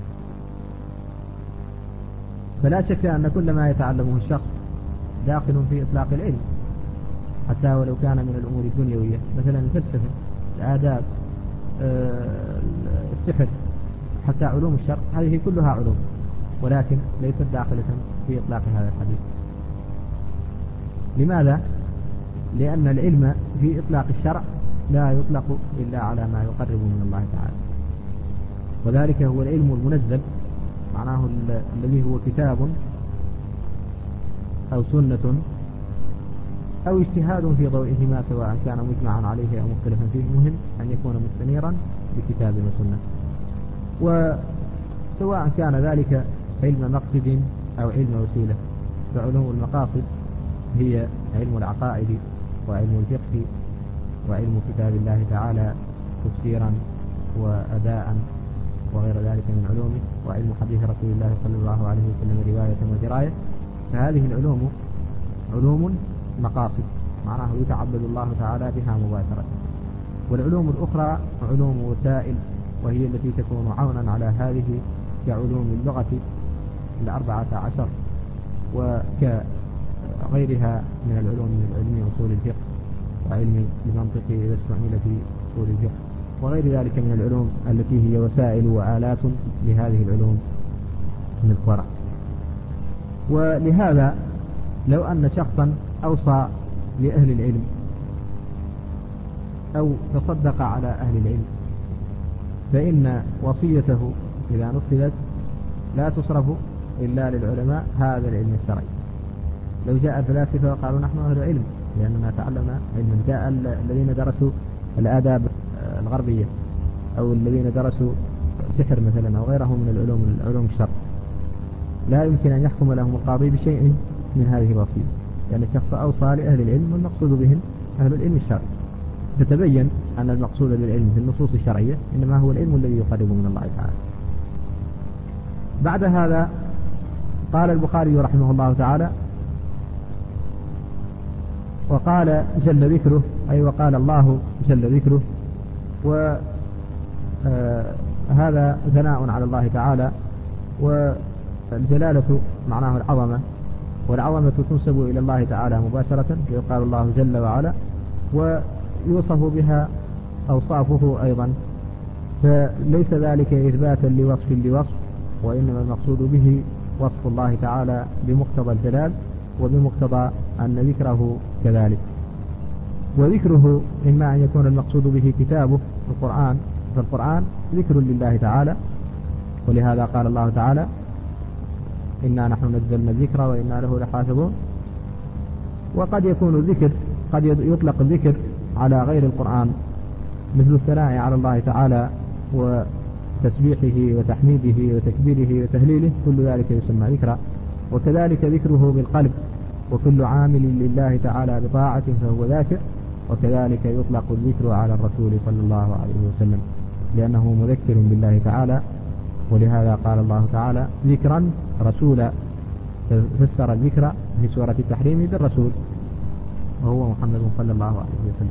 فلا شك أن كل ما يتعلمه الشخص داخل في إطلاق العلم، حتى ولو كان من الأمور الدنيوية، مثلا الفلسفة، الآداب، السحر، حتى علوم الشرع، هذه كلها علوم ولكن ليست داخلة في إطلاق هذا الحديث. لماذا؟ لأن العلم في إطلاق الشرع لا يطلق إلا على ما يقرب من الله تعالى، وذلك هو العلم المنزل، معناه الذي هو كتاب أو سنة أو اجتهاد في ضوئهما سواء كان مجمعا عليه أو مختلفا فيه، مهم أن يكون مستنيرا بكتاب وسنة. وسواء كان ذلك علم مقصد أو علم وسيلة، فعلوم المقاصد هي علم العقائد وعلم الفقه وعلم كتاب الله تعالى تفسيرا وأداء وغير ذلك من علومه، وعلم حديث رسول الله صلى الله عليه وسلم رواية ودراية. فهذه العلوم علوم مقاصد، معناه يتعبد الله تعالى بها مباشرة. والعلوم الأخرى علوم وسائل، وهي التي تكون عونا على هذه كعلوم اللغة الأربعة عشر، وكغيرها من العلوم من علم أصول الفقه وعلم المنطق إذا استعمل في أصول الفقه، وغير ذلك من العلوم التي هي وسائل وآلات لهذه العلوم من الفرع. ولهذا لو أن شخصا أوصى لأهل العلم أو تصدق على أهل العلم، فإن وصيته إذا نفذت لا تصرف إلا للعلماء هذا العلم الشرعي. لو جاء الفلاسفة وقالوا نحن أهل علم لأننا تعلمنا علما، جاء الذين درسوا الآداب الغربية أو الذين درسوا سحر مثلا أو غيره من العلوم العلوم الشرع، لا يمكن أن يحكم لهم القاضي بشيء من هذه الوصية، لأن يعني الشخص أوصى لأهل العلم والمقصود بهم أهل العلم الشرعي. فتبين أن المقصود بالعلم في النصوص الشرعية إنما هو العلم الذي يقرب من الله تعالى. بعد هذا قال البخاري رحمه الله تعالى: وقال جل ذكره أي وقال الله جل ذكره، وهذا ثناء على الله تعالى. والجلالة معناه العظمة، والعظمة تنسب إلى الله تعالى مباشرة، يقال الله جل وعلا، ويوصف بها أوصافه أيضا، فليس ذلك إثباتا لوصف لوصف، وإنما المقصود به وصف الله تعالى بمقتضى الجلال وبمقتضى أن ذكره كذلك. وذكره إما أن يكون المقصود به كتابه القرآن، فالقرآن ذكر لله تعالى، ولهذا قال الله تعالى إنا نحن نزلنا الذكر وإنا له لحافظون. وقد يكون الذكر قد يطلق الذكر على غير القرآن، مثل الثناء على الله تعالى وتسبيحه وتحميده وتكبيره وتهليله، كل ذلك يسمى ذكرا. وكذلك ذكره بالقلب، وكل عامل لله تعالى بطاعة فهو ذاكر. وكذلك يطلق الذكر على الرسول صلى الله عليه وسلم، لأنه مذكر بالله تعالى، ولهذا قال الله تعالى ذكرا رسولا، فسر الذكر في سورة التحريم بالرسول، وهو محمد صلى الله عليه وسلم.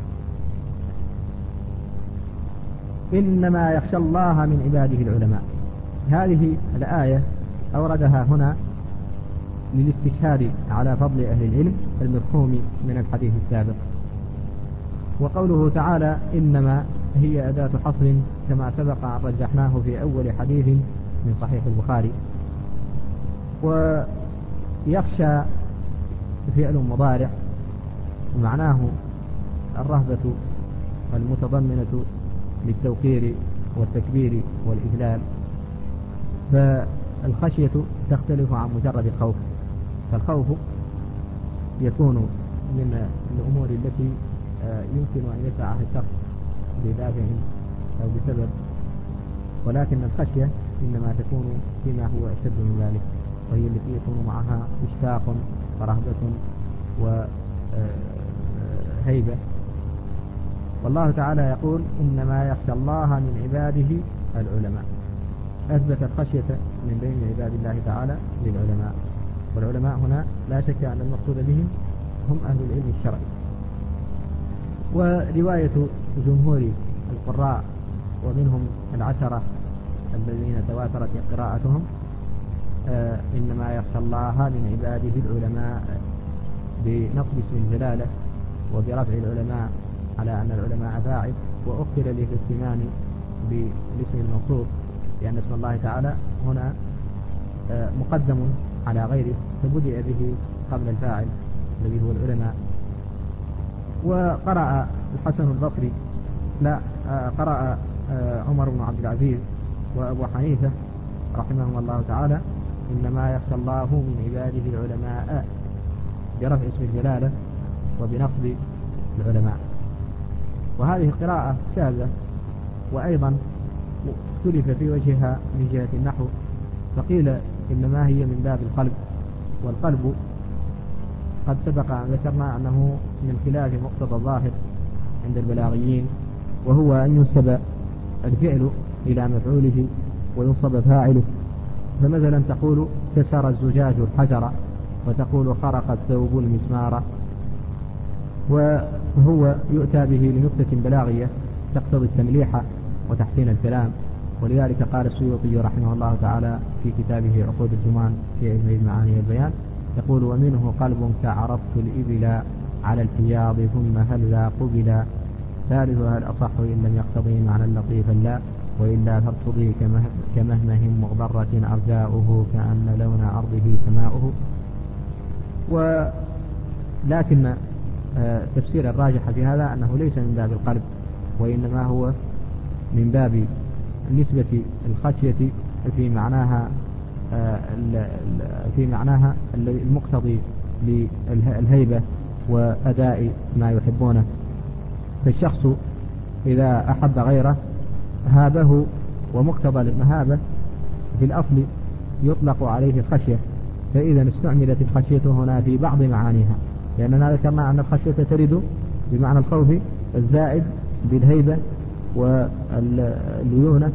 إنما يخشى الله من عباده العلماء. هذه الآية أوردها هنا للاستشهاد على فضل أهل العلم المفهوم من الحديث السابق. وقوله تعالى إنما هي أداة حصر كما سبق أن رجحناه في أول حديث من صحيح البخاري. ويخشى فعل مضارع ومعناه الرهبة المتضمنة للتوقير والتكبير والإذلال. فالخشية تختلف عن مجرد الخوف، فالخوف يكون من الأمور التي يمكن أن يسعها الشخص بدافع أو بسبب، ولكن الخشية إنما تكون فيما هو أشد من ذلك، وهي التي يكون معها إشفاق ورهبة وهيبة. والله تعالى يقول إنما يخشى الله من عباده العلماء، أثبت الخشية من بين عباد الله تعالى للعلماء. والعلماء هنا لا شك أن المقصود بهم هم أهل العلم الشرعي. ورواية جمهور القراء ومنهم العشرة الذين تواترت قراءتهم آه إنما يخشى الله من عباده العلماء بنصب اسم الجلالة وبرفع العلماء على أن العلماء فاعل، وأخر للاستئمان بالاسم الموصوف، لأن اسم الله تعالى هنا آه مقدم على غيره، فبدأ به قبل الفاعل الذي هو العلماء. وقرأ الحسن البصري لا آه قرأ آه عمر بن عبد العزيز وأبو حنيفة رحمهم الله تعالى إنما يخشى الله من عباده العلماء برفع اسم الجلالة وبنصب العلماء. وهذه القراءة شاذة، وأيضا اختلف في وجهها من جهة النحو، فقيل إنما هي من باب القلب، والقلب قد سبق أن ذكرنا أنه من خلاف مقتضى الظاهر عند البلاغيين، وهو أن ينسب الفعل إلى مفعوله وينصب فاعله. فمثلا تقول كسر الزجاج الحجر، وتقول خرق الثوب المسمار، وهو يؤتى به لنكتة بلاغية تقتضي التمليح وتحسين الكلام. ولذلك قال السيوطي رحمه الله تعالى في كتابه عقود الجمان في علم المعاني والبيان، يقول ومنه قلب كعرفت الإبل على الحياض ثم هل ذا قبلا، ثالثها الأصح إن لم يقتضي معنى لطيفا لا، وإلا فارتضي كمهمه مغبرة أرجاؤه كأن لون أرضه سماؤه. ولكن تفسير الراجح في هذا أنه ليس من باب القلب، وإنما هو من باب نسبة الخشية في معناها في معناها المقتضي للهيبة وأداء ما يحبونه. فالشخص إذا أحب غيره هابه، ومقتضى المهابة في الأصل يطلق عليه الخشية، فإذا استعملت الخشية هنا في بعض معانيها، لأننا ذكرنا أن الخشية ترد بمعنى الخوف الزائد بالهيبة والليونة،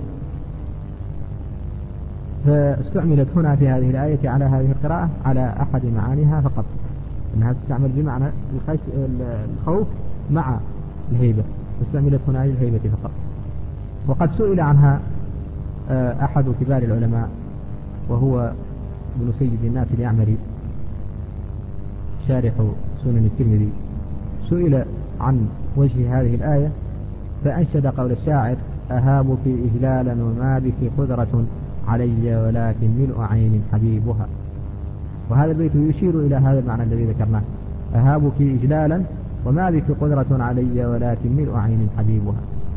فاستعملت هنا في هذه الآية على هذه القراءة على أحد معانيها فقط. أنها تستعمل بمعنى الخوف مع الهيبة، استعملت هنا الهيبة فقط. وقد سئل عنها أحد كبار العلماء وهو ابن سيد الناس اليعمري شارح سنن الترمذي، سئل عن وجه هذه الآية فأنشد قول الشاعر: أهابك إجلالا وما بك قدرة علي ولكن ملء عين حبيبها. وهذا البيت يشير إلى هذا المعنى الذي ذكرناه: أهابك إجلالا وما بك قدرة علي ولكن ملء عين حبيبها.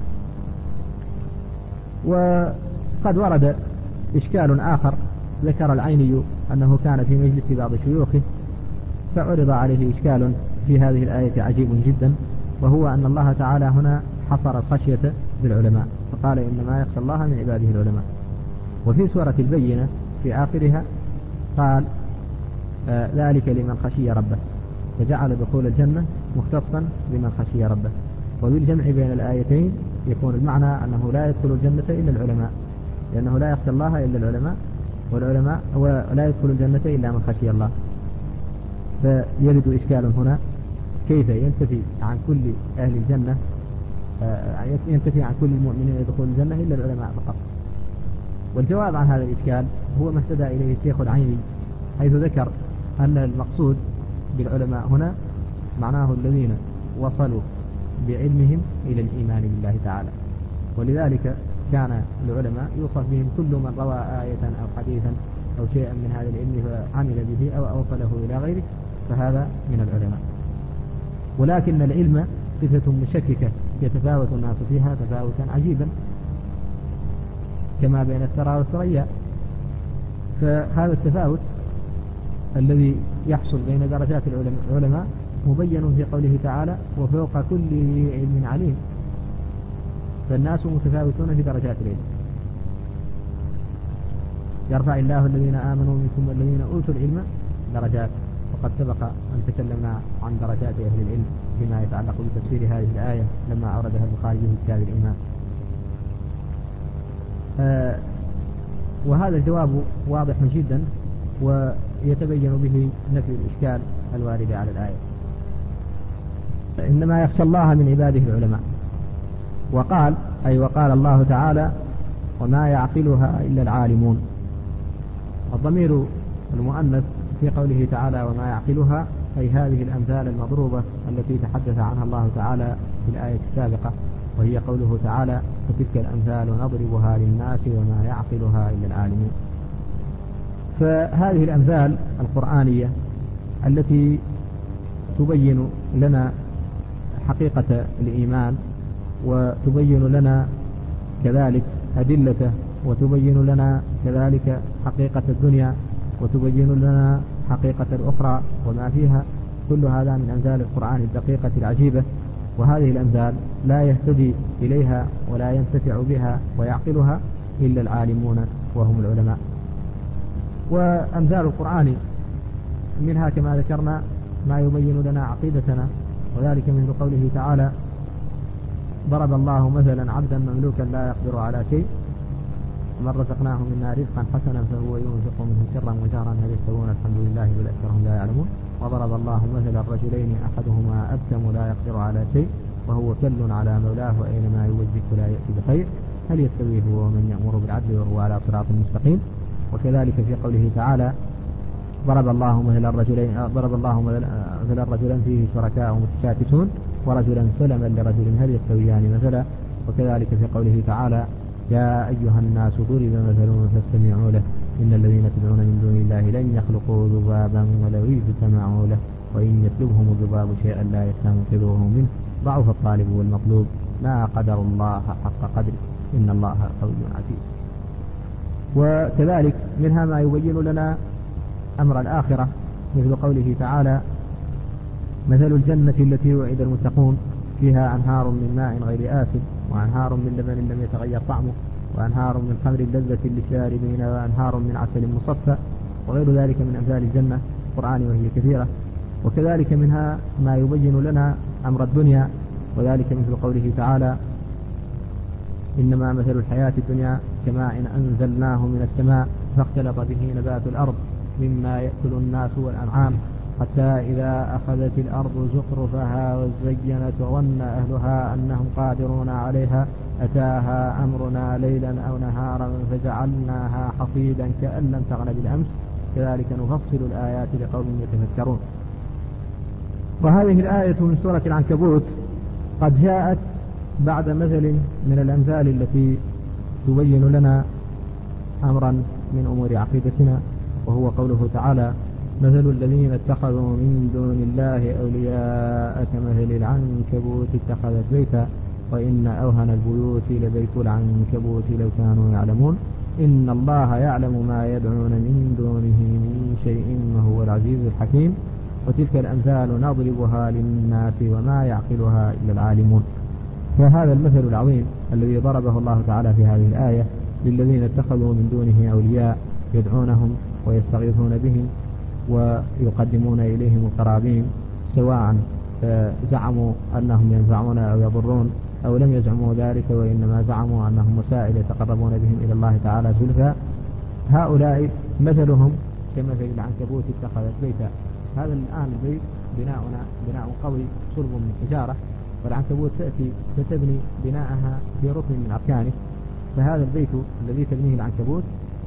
وقد ورد إشكال آخر ذكر العيني أنه كان في مجلس بعض شيوخه فعرض عليه إشكال في هذه الآية عجيب جدا، وهو أن الله تعالى هنا حصر الخشية بالعلماء فقال: إنما يخشى الله من عباده العلماء. وفي سورة البينة في آخرها قال: آه ذلك لمن خشي ربه، فجعل دخول الجنة مختصا بمن خشي ربه. وبالجمع بين الآيتين يكون المعنى أنه لا يدخل الجنة إلا العلماء، لأنه لا يخشى الله إلا العلماء، والعلماء ولا يدخل الجنة إلا من خشي الله. فيرد إشكال هنا: كيف ينتفي عن كل أهل الجنة آه ينتفي عن كل المؤمنين يدخل الجنة إلا العلماء فقط؟ والجواب عن هذا الإشكال هو ما اهتدى إليه الشيخ العيني، حيث ذكر أن المقصود بالعلماء هنا معناه الذين وصلوا بعلمهم إلى الإيمان بالله تعالى، ولذلك كان العلماء يوصف بهم كل من روى آية أو حديثا أو شيئا من هذا العلم فعمل به أو أوصله إلى غيره فهذا من العلماء. ولكن العلم صفة مشككة يتفاوت الناس فيها تفاوتا عجيبا كما بين الثرى والثريا. فهذا التفاوت الذي يحصل بين درجات العلماء مبين في قوله تعالى: وفوق كل ذي علم عليم. فالناس متفاوتون في درجات العلم، يرفع الله الذين آمنوا منكم والذين أوتوا العلم درجات. وقد سبق أن تكلمنا عن درجات أهل العلم فيما يتعلق بتفسير هذه الآية لما أوردها البخاري في كتاب الإيمان. آه وهذا الجواب واضح جدا ويتبين به نفي الإشكال الوارد على الآية. إنما يخشى الله من عباده العلماء. وقال أي وقال الله تعالى: وما يعقلها إلا العالمون. الضمير المؤنث في قوله تعالى وما يعقلها أي هذه الأمثال المضروبة التي تحدث عنها الله تعالى في الآية السابقة، وهي قوله تعالى: وتلك الأمثال نضربها للناس وما يعقلها إلا العالمون. فهذه الأمثال القرآنية التي تبين لنا حقيقة الإيمان وتبين لنا كذلك أدلته وتبين لنا كذلك حقيقة الدنيا وتبين لنا حقيقة الأخرى وما فيها، كل هذا من أمثال القرآن الدقيقة العجيبة. وهذه الأمثال لا يهتدي إليها ولا ينتفع بها ويعقلها إلا العالمون وهم العلماء. وأمثال القرآن منها كما ذكرنا ما يبين لنا عقيدتنا، وذلك مثل قوله تعالى: ضرب الله مثلا عبدا مملوكا لا يقدر على شيء ومن رزقناه منا رزقا حسنا فهو ينفق منه سرا وجهرا هل يستوون الحمد لله بل أكثرهم لا يعلمون. وضرب الله مثلا الرجلين أحدهما أبكم لا يقدر على شيء وهو كل على مولاه وأينما يوجهه لا يأتي بخير هل يستوي هو ومن يأمر بالعدل وهو على صراط مستقيم. وكذلك في قوله تعالى: ضرب الله مثلا الرجلين ضرب الله مثلا رجلا فيه شركاء متشاكسون ورجلا سلما لرجل هل يستويان مثلا. وكذلك في قوله تعالى: يا أيها الناس ضرب مثل فاستمعوا له إن الذين تدعون من دون الله لن يخلقوا ذبابا ولو اجتمعوا له وإن يسلبهم الذباب شيئا لا يستنقذوه منه ضعف الطالب والمطلوب ما قدر الله حق قدره إن الله قوي عزيز. وكذلك منها ما يبين لنا أمر الآخرة مثل قوله تعالى: مثل الجنة التي وعد المتقون فيها أنهار من ماء غير آسن وأنهار من لبن لم يتغير طعمه وأنهار من خمر لذة للشاربين وأنهار من عسل مصفى وغير ذلك من أمثال الجنة القرآن وهي كثيرة. وكذلك منها ما يبين لنا أمر الدنيا، وذلك مثل قوله تعالى: إنما مثل الحياة الدنيا كماء أنزلناه من السماء فاختلط به نبات الأرض مما يأكل الناس والأنعام حتى إذا أخذت الأرض زخرفها وزينت وظن أهلها أنهم قادرون عليها أتاها أمرنا ليلا أو نهارا فجعلناها حصيدا كأن لم تغن بالأمس كذلك نفصل الآيات لقوم يتفكرون. وهذه الآية من سورة العنكبوت قد جاءت بعد مثل من الأمثال التي تبين لنا أمرا من أمور عقيدتنا، وهو قوله تعالى: مثل الذين اتخذوا من دون الله أولياء كمثل العنكبوت اتخذت بيتا وإن أوهن البيوت لبيت العنكبوت لو كانوا يعلمون إن الله يعلم ما يدعون من دونه من شيء وهو العزيز الحكيم. وتلك الأمثال نضربها للناس وما يعقلها إلا العالمون. فهذا المثل العظيم الذي ضربه الله تعالى في هذه الآية للذين اتخذوا من دونه أولياء يدعونهم ويستغيثون بهم ويقدمون إليهم القرابين، سواء زعموا أنهم ينفعون أو يضرون أو لم يزعموا ذلك وإنما زعموا أنهم وسائل يتقربون بهم إلى الله تعالى زلفى. هؤلاء مثلهم كمثل العنكبوت اتخذت بيتا. هذا الآن البيت بناؤنا بناء قوي صلب من حجارة، والعنكبوت تأتي فتبني بناءها في ركن من أركانه. فهذا البيت الذي تبنيه العنكبوت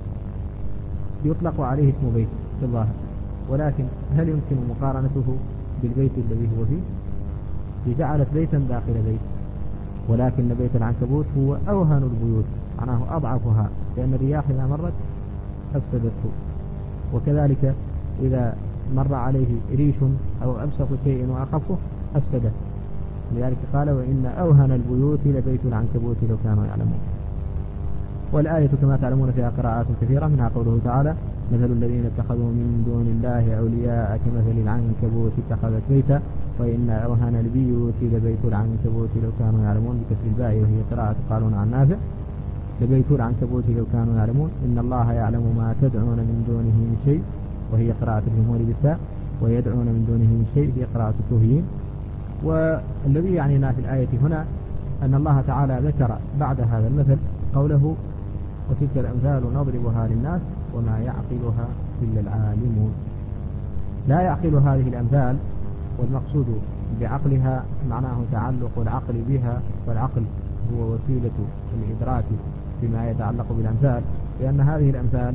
يطلق عليه اسم بيت في الظاهر، ولكن هل يمكن مقارنته بالبيت الذي هو فيه؟ جعلت بيتا داخل بيت، ولكن بيت العنكبوت هو أوهن البيوت، معناه أضعفها، لأن الرياح إذا مرت أفسدته، وكذلك إذا مر عليه ريش أو أبسط شيء وأخفه أفسده. لذلك قال: وإن أوهن البيوت لبيت العنكبوت لو كانوا يعلمون. والآية كما تعلمون فيها قراءات كثيرة، منها قوله تعالى: مثل الذين اتخذوا من دون الله أولياء كمثل العنكبوت اتخذت بيتا وإن أوهن البيوت لبيت العنكبوت لو كانوا يعلمون بكسر الباء، وهي قراءة قالون عن نافع: لبيت العنكبوت لو كانوا يعلمون إن الله يعلم ما تدعون من دونه من شيء، وهي قراءة الجمهور بالتاء، ويدعون من دونه من شيء هي قراءة الكوفيين. والذي يعنينا في الآية هنا أن الله تعالى ذكر بعد هذا المثل قوله: وتلك الأمثال نضربها للناس وما يعقلها إلا العالمون. لا يعقل هذه الأمثال، والمقصود بعقلها معناه تعلق العقل بها، والعقل هو وسيلة الإدراك فيما يتعلق بالأمثال، لأن هذه الأمثال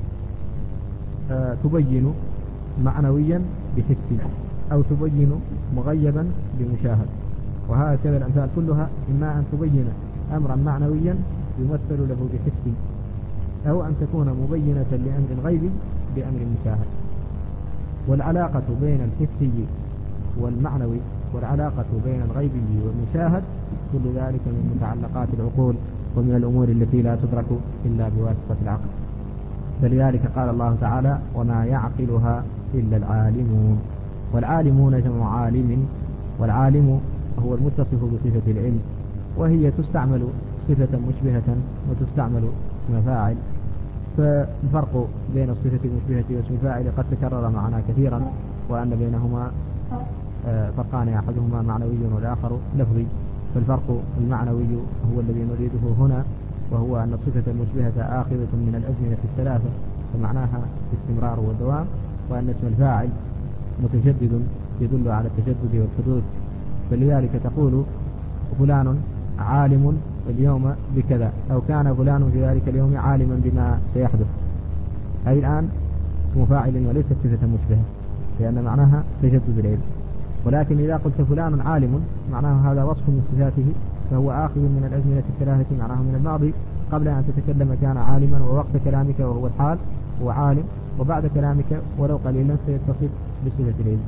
تبين معنويا بحس أو تبين مغيبا بمشاهد. وهكذا الأمثال كلها إما أن تبين أمرا معنويا يمثل له بحس، أو أن تكون مبينة لأمر غيبي بأمر مشاهد. والعلاقة بين الحسي والمعنوي والعلاقة بين الغيبي والمشاهد كل ذلك من متعلقات العقول ومن الأمور التي لا تدرك إلا بواسطة العقل. فلذلك قال الله تعالى: وما يعقلها إلا العالمون. والعالمون جمع عالم، والعالم هو المتصف بصفة العلم، وهي تستعمل صفة مشبهة وتستعمل اسم فاعل. فالفرق بين الصفة المشبهة واسم الفاعل قد تكرر معنا كثيرا، وأن بينهما فرقان أحدهما معنوي والآخر لفظي. فالفرق المعنوي هو الذي نريده هنا، وهو أن الصفة المشبهة آخذة من الأزمنة الثلاثة فمعناها الاستمرار والدوام، وأن اسم الفاعل متجدد يدل على التجدد والحدوث. فلذلك تقول: فلان عالم اليوم بكذا، أو كان فلان في ذلك اليوم عالما بما سيحدث. أي الآن اسم فاعل وليست صفة مشبهة، لأن معناها تجدد العلم. ولكن إذا قلت فلان عالم معناه هذا وصف من صفاته، فهو آخذ من الأزمنة الثلاثة، معناه من الماضي قبل أن تتكلم كان عالما، ووقت كلامك وهو الحال هو عالم، وبعد كلامك ولو قليلا سيتصف بصفة العلم.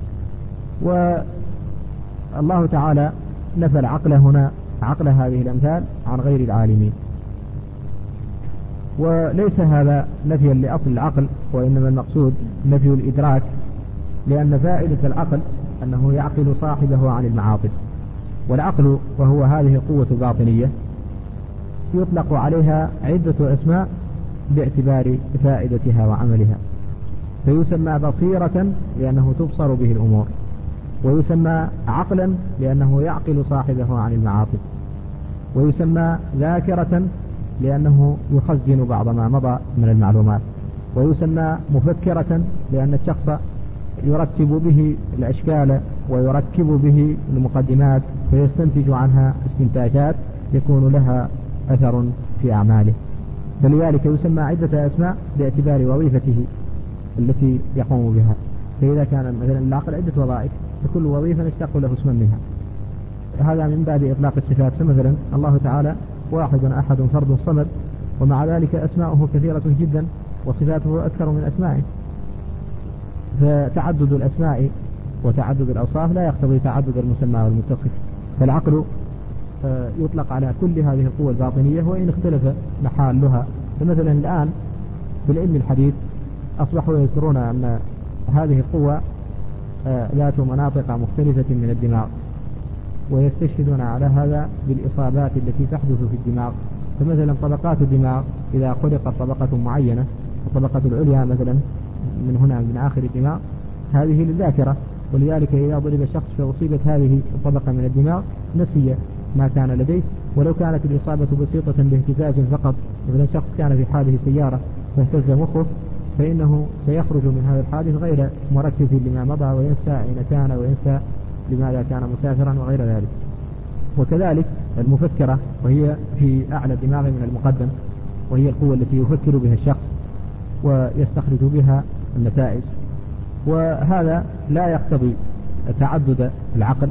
والله تعالى نفى العقل هنا، عقل هذه الأمثال، عن غير العالمين. وليس هذا نفيا لأصل العقل، وإنما المقصود نفي الإدراك، لأن فائدة العقل أنه يعقل صاحبه عن المعاطف. والعقل وهو هذه قوة باطنية يطلق عليها عدة أسماء باعتبار فائدتها وعملها. فيسمى بصيرة لأنه تبصر به الأمور، ويسمى عقلا لأنه يعقل صاحبه عن المعاطف، ويسمى ذاكرة لأنه يخزن بعض ما مضى من المعلومات، ويسمى مفكرة لأن الشخص يرتب به الأشكال ويركب به المقدمات فيستنتج عنها استنتاجات يكون لها أثر في أعماله. فلذلك يسمى عدة أسماء باعتبار وظيفته التي يقوم بها. فإذا كان مثلا العقل عدة وظائف فكل وظيفة نشتق له اسما منها. هذا من باب إطلاق الصفات. فمثلا الله تعالى واحد أحد فرد صمد، ومع ذلك أسماؤه كثيرة جدا وصفاته أكثر من أسمائه. فتعدد الأسماء وتعدد الأوصاف لا يقتضي تعدد المسمى والمتصف. فالعقل يطلق على كل هذه القوى الباطنية وإن اختلف محالها. فمثلا الآن في العلم الحديث أصبحوا يذكرون أن هذه القوة ذات مناطق مختلفة من الدماغ، ويستشهدون على هذا بالإصابات التي تحدث في الدماغ. فمثلا طبقات الدماغ إذا خلقت طبقة معينة، الطبقة العليا مثلا من هنا من آخر الدماغ هذه للذاكرة، ولذلك إذا ضرب الشخص فأصيبت هذه الطبقة من الدماغ نسي ما كان لديه. ولو كانت الإصابة بسيطة باهتزاز فقط، مثلا شخص كان في حاله سيارة فاهتز مخه، فإنه سيخرج من هذا الحادث غير مركز لما مضى، وينسى أين كان وينسى لماذا كان مسافرا وغير ذلك. وكذلك المفكرة، وهي في أعلى الدماغ من المقدم، وهي القوة التي يفكر بها الشخص ويستخرج بها النتائج. وهذا لا يقتضي تعدد العقل.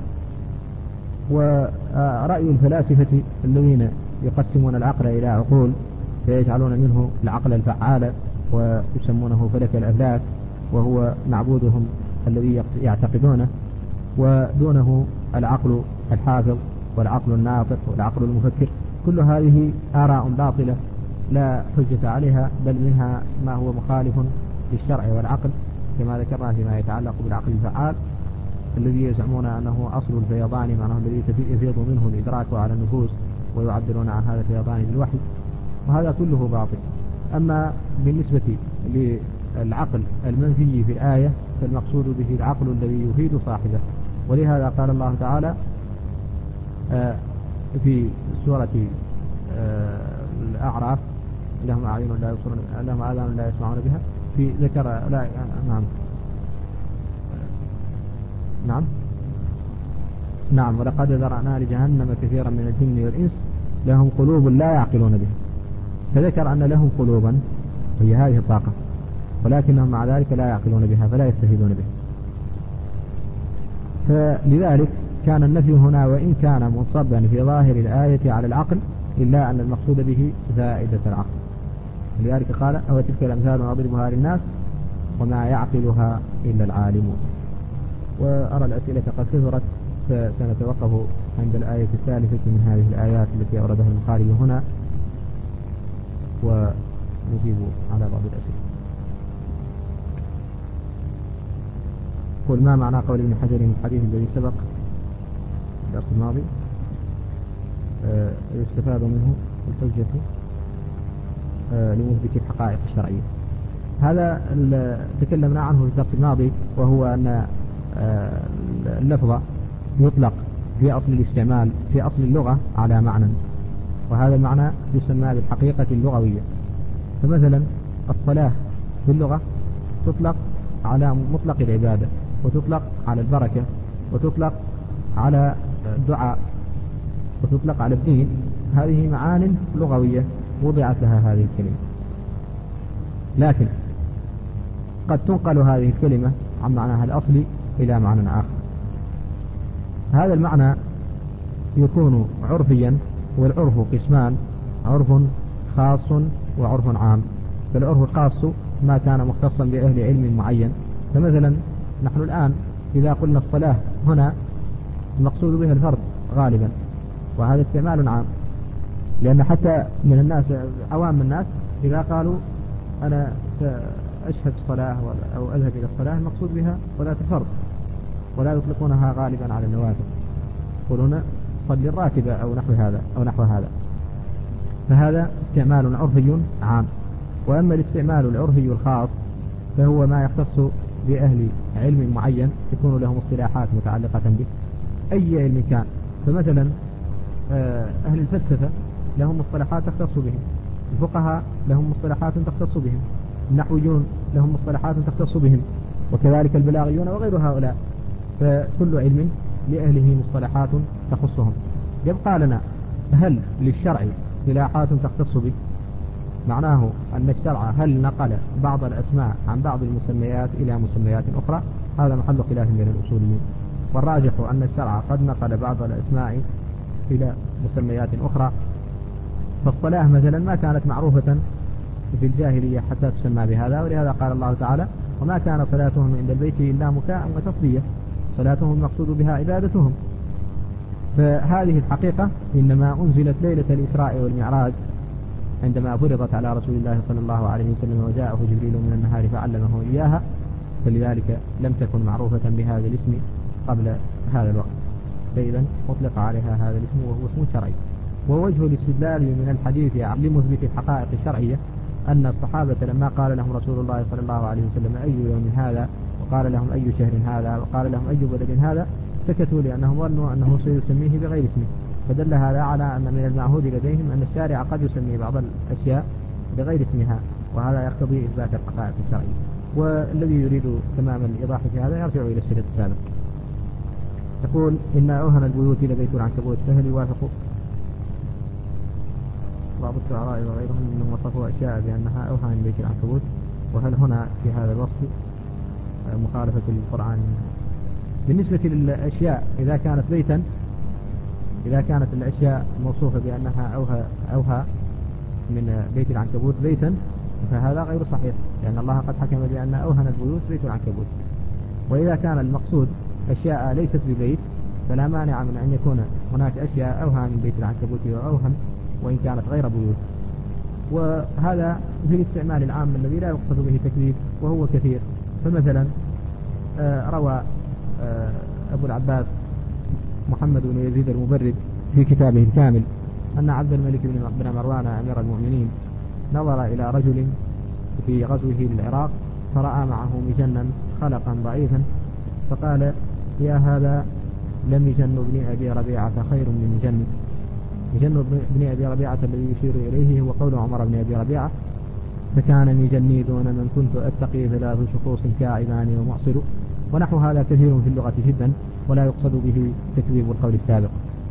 ورأي الفلاسفة الذين يقسمون العقل إلى عقول فيجعلون منه العقل الفعال ويسمونه فلك الأفلاك، وهو معبودهم الذي يعتقدونه، ودونه العقل الحافظ والعقل الناطق والعقل المفكر. كل هذه آراء باطلة لا حجة عليها، بل منها ما هو مخالف للشرع والعقل، كما ذكرنا فيما يتعلق بالعقل الفعال الذي يزعمون أنه أصل الفيضان، معناه الذي يفيض منه الإدراك على النفوس، ويعبرون عن هذا الفيضان بالوحي، وهذا كله باطل. أما بالنسبة للعقل المنفي في الآية فالمقصود به العقل الذي يفيد صاحبه. ولهذا قال الله تعالى في سورة الأعراف: لهم أعين لا يبصرون، لهم آذان لا يسمعون بها. في ذكر لا نعم نعم نعم ولقد ذرأنا لجهنم كثيرا من الجن والإنس لهم قلوب لا يعقلون بها. فذكر أن لهم قلوبا هي هذه الطاقة، ولكنهم مع ذلك لا يعقلون بها فلا يستفيدون بها. فلذلك كان النفي هنا وإن كان منصبا في ظاهر الآية على العقل، إلا أن المقصود به زائدة العقل. لذلك قال: أو تلك الأمثال نضربها للناس وما يعقلها إلا العالمون. وأرى الأسئلة قد كثرت، فسنتوقف عند الآية الثالثة من هذه الآيات التي أوردها البخاري هنا، ونجيب على بعض الأسئلة. قل: ما معنى قول ابن حجر من الحديث الذي سبق الدرس الماضي؟ أه يستفاد منه الحجة أه لمثبت الحقائق الشرعية. هذا تكلمنا عنه في الدرس الماضي، وهو أن أه اللفظ يطلق في أصل الاستعمال في أصل اللغة على معنى، وهذا المعنى يسمى بالحقيقة اللغوية. فمثلا الصلاة في اللغة تطلق على مطلق العبادة، وتطلق على البركة، وتطلق على الدعاء، وتطلق على الدين. هذه معان لغوية وضعت لها هذه الكلمة. لكن قد تنقل هذه الكلمة عن معناها الأصلي إلى معنى آخر. هذا المعنى يكون عرفيا، والعرف قسمان: عرف خاص وعرف عام. فالعرف الخاص ما كان مختصا بأهل علم معين. فمثلا نحن الآن إذا قلنا الصلاة هنا المقصود بها الفرد غالبا، وهذا استعمال عام، لأن حتى من الناس عوام الناس إذا قالوا أنا سأشهد الصلاة أو أذهب إلى الصلاة المقصود بها صلاة الفرد، ولا يطلقونها غالبا على النوافل، يقولون صلي الراتبة أو نحو هذا أو نحو هذا. فهذا استعمال عرفي عام. وأما الاستعمال العرفي الخاص فهو ما يختص بأهل علم معين يكون لهم اصطلاحات متعلقة به، أي علم كان. فمثلا أهل الفلسفة لهم مصطلحات تختص بهم، الفقهاء لهم مصطلحات تختص بهم، النحويون لهم مصطلحات تختص بهم، وكذلك البلاغيون وغير هؤلاء، فكل علم لأهله مصطلحات تخصهم. يبقى لنا هل للشرع اصطلاحات تختص به؟ معناه أن الشرع هل نقل بعض الأسماء عن بعض المسميات إلى مسميات أخرى؟ هذا محل خلاف بين الأصوليين، والراجح أن الشرع قد نقل بعض الأسماء إلى مسميات أخرى. فالصلاة مثلا ما كانت معروفة في الجاهلية حتى تسمى بهذا، ولهذا قال الله تعالى: وما كان صلاتهم عند البيت إلا مكاء وتصدية. صلاتهم المقصود بها عبادتهم. فهذه الحقيقة إنما أنزلت ليلة الإسراء والمعراج عندما فرضت على رسول الله صلى الله عليه وسلم، وجاءه جبريل من النهار فعلمه إياها، فلذلك لم تكن معروفة بهذا الاسم قبل هذا الوقت، فإذا أطلق عليها هذا الاسم وهو اسم شرعي. ووجه الاستدلال من الحديث لمثبت الحقائق الشرعية أن الصحابة لما قال لهم رسول الله صلى الله عليه وسلم: أي يوم هذا؟ وقال لهم: أي شهر هذا؟ وقال لهم: أي بلد هذا؟ سكتوا لأنهم ظنوا أنه سيسميه بغير اسمه، فدل هذا على أن من المعهود لديهم أن الشارع قد يسمي بعض الأشياء بغير اسمها، وهذا يقتضي إثبات الحقائق الشرعية. والذي يريد تمام الإيضاح في هذا يرجع إلى الشريط السابق. يقول: إن أوهن البيوت لبيت العنكبوت، فهل يوافق بعض الشعراء وغيرهم أنهم وصفوا أشياء بأنها أوهن بيت العنكبوت؟ وهل هنا في هذا الوصف مخالفة للقرآن؟ بالنسبة للأشياء إذا كانت بيتا، إذا كانت الأشياء موصوفة بأنها أوهى, أوهى من بيت العنكبوت بيتا، فهذا غير صحيح، لأن الله قد حكم بأن أوهن البيوت بيت العنكبوت. وإذا كان المقصود أشياء ليست ببيت، فلا مانع من أن يكون هناك أشياء أوهى من بيت العنكبوت وأوهن وإن كانت غير بيوت. وهذا في الاستعمال العام الذي لا يقصد به تكذيب وهو كثير. فمثلا روى أبو العباس محمد بن يزيد المبرد في كتابه الكامل أن عبد الملك بن مروان أمير المؤمنين نظر إلى رجل في غزوه للعراق فرأى معه مجنا خلقا ضعيفا، فقال: يا هذا لمجن ابن أبي ربيعة خير من مجن. مجن ابن أبي ربيعة الذي يشير إليه هو قول عمر بن أبي ربيعة: فكان مجني دون من كنت أتقي ثلاث شخوص كاعبان ومعصر. ونحو هذا كثير في اللغة جدا، ولا يقصد به تكذيب القول السابق.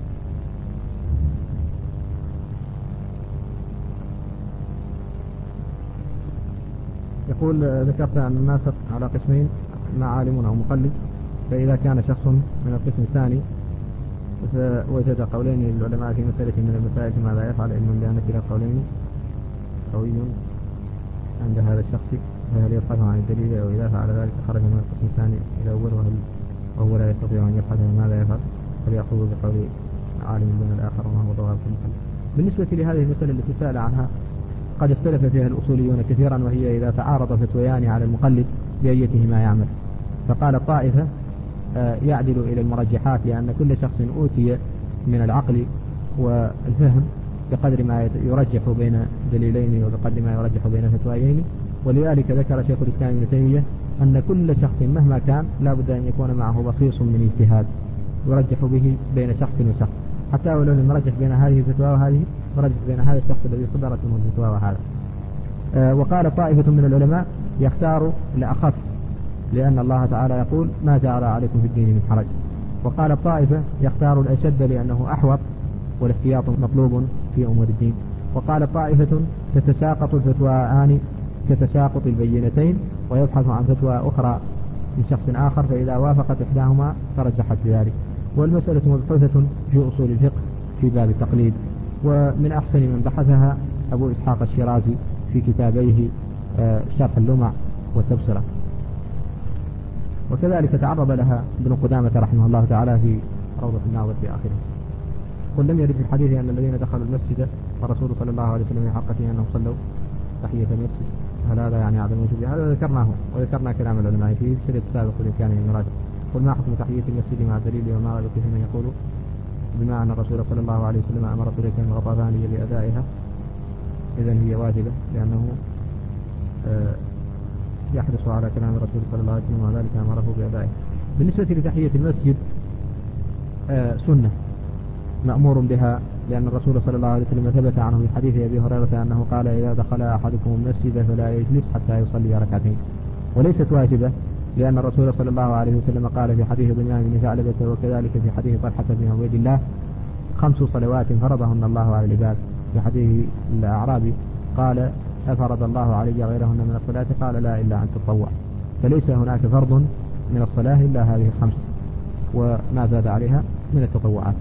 يقول: ذكرت أن الناس على قسمين، معالم أو مقلد، فإذا كان شخص من القسم الثاني وجد قولين للعلماء في مسألة من المسائل ماذا يفعل، علما بأن كلا القولين قوي عند هذا الشخص، فهل يبحث عن الدليل؟ أو إذا فعل ذلك خرج من القسم الثاني إلى أول وهو لا يستطيع أن يبحث ماذا يفعل، فليأخذ بقول عالم دون الآخر وما هو ضواب في المحل. بالنسبة لهذه المسألة التي سأل عنها قد اختلف فيها الأصوليون كثيرا، وهي إذا تعارض فتويان على المقلد بأيتهما يعمل. فقال الطائفة يعدل إلى المرجحات، لأن كل شخص أوتي من العقل والفهم بقدر ما يرجح بين دليلين وبقدر ما يرجح بين فتويين. ولذلك ذكر شيخ الإسلام ابن تيمية أن كل شخص مهما كان لا بد أن يكون معه بصيص من اجتهاد يرجح به بين شخص وشخص، حتى ولو لم يرجح بين هذه الفتوى وهذه، يرجح بين هذا الشخص الذي صدرت منه الفتوى وهذا. آه وقال طائفة من العلماء يختار لأخف، لأن الله تعالى يقول: ما جعل عليكم في الدين من حرج. وقال الطائفة يختار الأشد لأنه أحوط، والاحتياط مطلوب في أمور الدين. وقال طائفة تتساقط الفتوىان كتساقط البينتين، ويبحث عن فتوى أخرى من شخص آخر، فإذا وافقت إحداهما ترجحت بذلك. والمسألة مبحوثة في أصول الفقه في باب التقليد، ومن أحسن من بحثها أبو إسحاق الشيرازي في كتابيه شرح اللمع والتبصرة، وكذلك تعرض لها ابن قدامة رحمه الله تعالى في روضة الناظر في آخره. قل: لم يرد في الحديث أن الذين دخلوا المسجد والرسول صلى الله عليه وسلم يحق فيه أنهم صلوا تحية المسجد، هل هذا يعني عدم وجود؟ هذا ذكرناه وذكرنا كلام العلماء فيه في الشريط السابق بالإمكان المراجع. قل: ما حكم تحية المسجد مع الدليل وما رأيك في من يقول بما أن الرسول صلى الله عليه وسلم أمر تركا الغطفاني بأدائها، إذن هي واجبة، لأنه آه يحرص على كلام الرسول صلى الله عليه وسلم وذلك أمره بأدائه. بالنسبة لتحية المسجد آه سنة مأمور بها، لأن الرسول صلى الله عليه وسلم ثبت عنه في حديث أبي هريرة أنه قال: إذا دخل أحدكم المسجد فلا يجلس حتى يصلي ركعتين. وليست واجبة، لأن الرسول صلى الله عليه وسلم قال في حديث ضمان بن ثعلبة وكذلك في حديث طلحة بن عبيد الله: خمس صلوات فرضهن الله على العباد. في حديث الأعرابي قال: أفرض الله علي غيرهن من الصلاة؟ قال: لا، إلا أن تطوع. فليس هناك فرض من الصلاة إلا هذه الخمس، وما زاد عليها من التطوعات.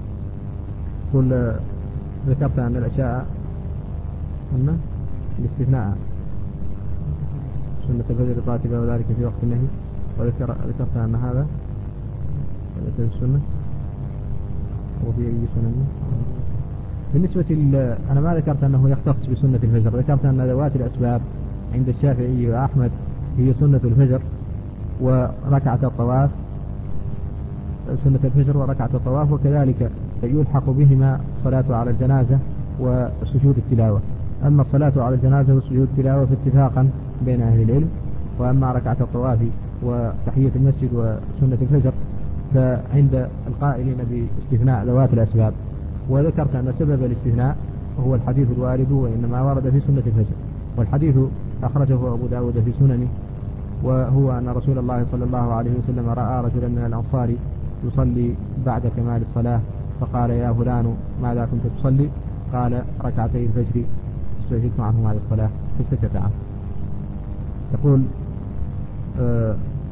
قل ذكرت أن الأشياء أن الاستثناء سنة الفجر الراتبة وذلك في وقت النهي، وذكرت أن هذا في السنة وفي أي سنة. بالنسبة ل... أنا ما ذكرت أنه يختص بسنة الفجر، ذكرت أن ذوات الأسباب عند الشافعي وأحمد هي سنة الفجر وركعة الطواف، سنة الفجر وركعة الطواف، وكذلك يلحق بهما الصلاة على الجنازة وسجود التلاوة. أما الصلاة على الجنازة وسجود التلاوة فاتفاقا بين أهل العلم، وأما ركعة الطواف وتحية المسجد وسنة الفجر فعند القائلين باستثناء ذوات الأسباب. وذكرت أن سبب الاستثناء هو الحديث الوارد، وإنما ورد في سنة الفجر، والحديث أخرجه أبو داود في سننه، وهو أن رسول الله صلى الله عليه وسلم رأى رجلا من الأنصار يصلي بعد كمال الصلاة، فقال: يا فلان ماذا كنت تصلي؟ قال: ركعتي الفجر استجدت معهم على الصلاة، فسكت عنه. يقول آه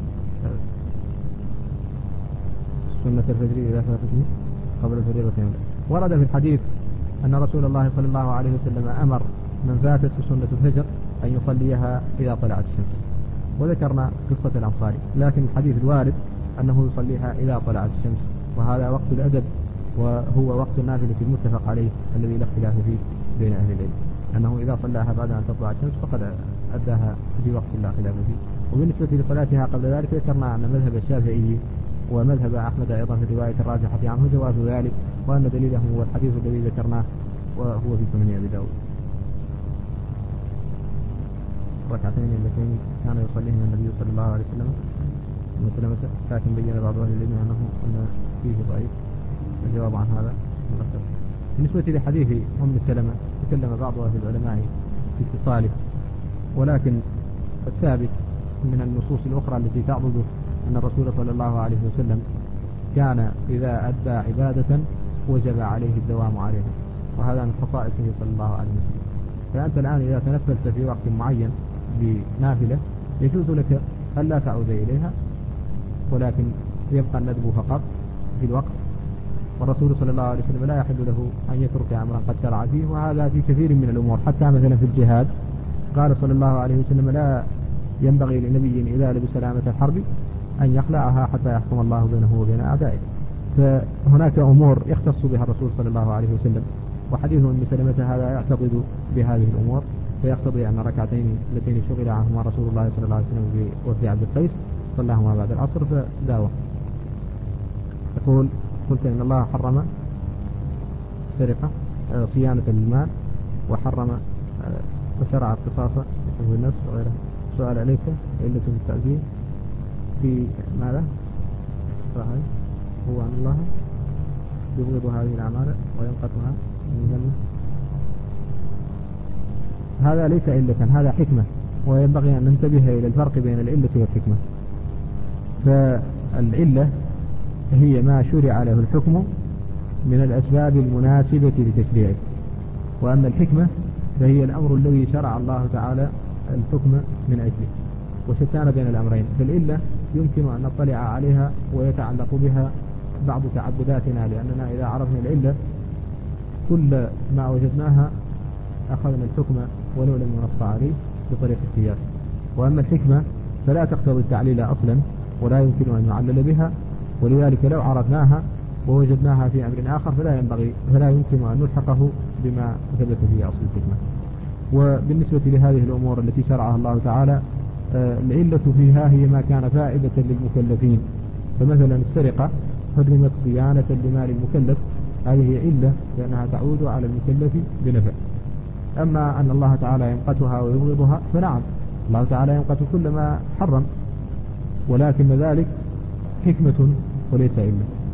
سنة الفجر إذا فاتتني قبل الفريضة. ورد في الحديث أن رسول الله صلى الله عليه وسلم أمر من فاتت سنة الفجر أن يصليها إذا طلعت الشمس، وذكرنا قصة الأنصاري، لكن الحديث الوارد أنه يصليها إذا طلعت الشمس، وهذا وقت الأدب، وهو وقت النافلة المتفق عليه الذي لا اختلاف فيه بين أهل العلم، أنه إذا صلاها بعد أن تطلع الشمس فقد أداها في وقت لا خلاف فيه. وبالنسبة لصلاتها قبل ذلك ذكرنا أن مذهب الشافعي ومذهب أحمد أيضا في الرواية الراجحة عنه جواز ذلك، وأن دليله هو الحديث الذي ذكرناه وهو في سنن أبي داود. ركعتين اللتين كان يصليهما النبي صلى الله عليه وسلم مسلمة، لكن بين بعض أهل العلم أنه أن فيه ضعيف. الجواب عن هذا مؤخر. بالنسبة لحديث أم سلمة تكلم بعض أهل العلماء في اتصاله، ولكن الثابت من النصوص الأخرى التي تعرض أن الرسول صلى الله عليه وسلم كان إذا أدى عبادة وجب عليه الدوام عليها، وهذا من خصائصه صلى الله عليه وسلم. فأنت الآن إذا تنفلت في وقت معين بنافلة يجوز لك ألا تعود إليها، ولكن يبقى الندب فقط في الوقت، والرسول صلى الله عليه وسلم لا يحل له أن يترك أمرا قد شرع فيه، وهذا في كثير من الأمور. حتى مثلا في الجهاد قال صلى الله عليه وسلم: لا ينبغي لنبي إذا لبس لامة الحرب أن يخلعها حتى يحكم الله بينه وبين أعدائه. فهناك أمور يختص بها الرسول صلى الله عليه وسلم، وحديث أم سلمة هذا يعتقد بهذه الأمور، فيقتضي أن ركعتين اللتين شغل عنهما رسول الله صلى الله عليه وسلم بوفد عبد القيس صلاهما بعد العصر فداوى. يقول: قلت إن الله حرم السرقة صيانة المال، وحرم وشرع القصاص في النفس وغيره. سؤال عليك: علة في التعزير في ماذا؟ هو أن الله يبغض هذه الأعمال وينقطها من الجنة. هذا ليس علة، هذا حكمة، وينبغي أن ننتبه إلى الفرق بين العلة والحكمة. فالعلة هي ما شرع له الحكم من الأسباب المناسبة لتشريعه، وأما الحكمة فهي الأمر الذي شرع الله تعالى الحكم من أجله، وشتان بين الأمرين. فالعلة يمكن أن نطلع عليها ويتعلق بها بعض تعبداتنا، لأننا إذا عرفنا العلة كل ما وجدناها أخذنا الحكم ولو لم ينص عليه بطريق القياس. وأما الحكمة فلا تقتضي التعليل أصلا، ولا يمكن أن يعلل بها، ولذلك لو عرفناها ووجدناها في أمر آخر فلا ينبغي فلا يمكن أن نلحقه بما ثبت في أصل الحكمة. وبالنسبة لهذه الأمور التي شرعها الله تعالى العلة فيها هي ما كان فائدة للمكلفين، فمثلا السرقة حرمت صيانة لمال المكلف، هذه علة لأنها تعود على المكلف بنفع. أما أن الله تعالى يمقتها ويبغضها فنعم، الله تعالى يمقت كل ما حرم، ولكن ذلك حكمة وليس علة.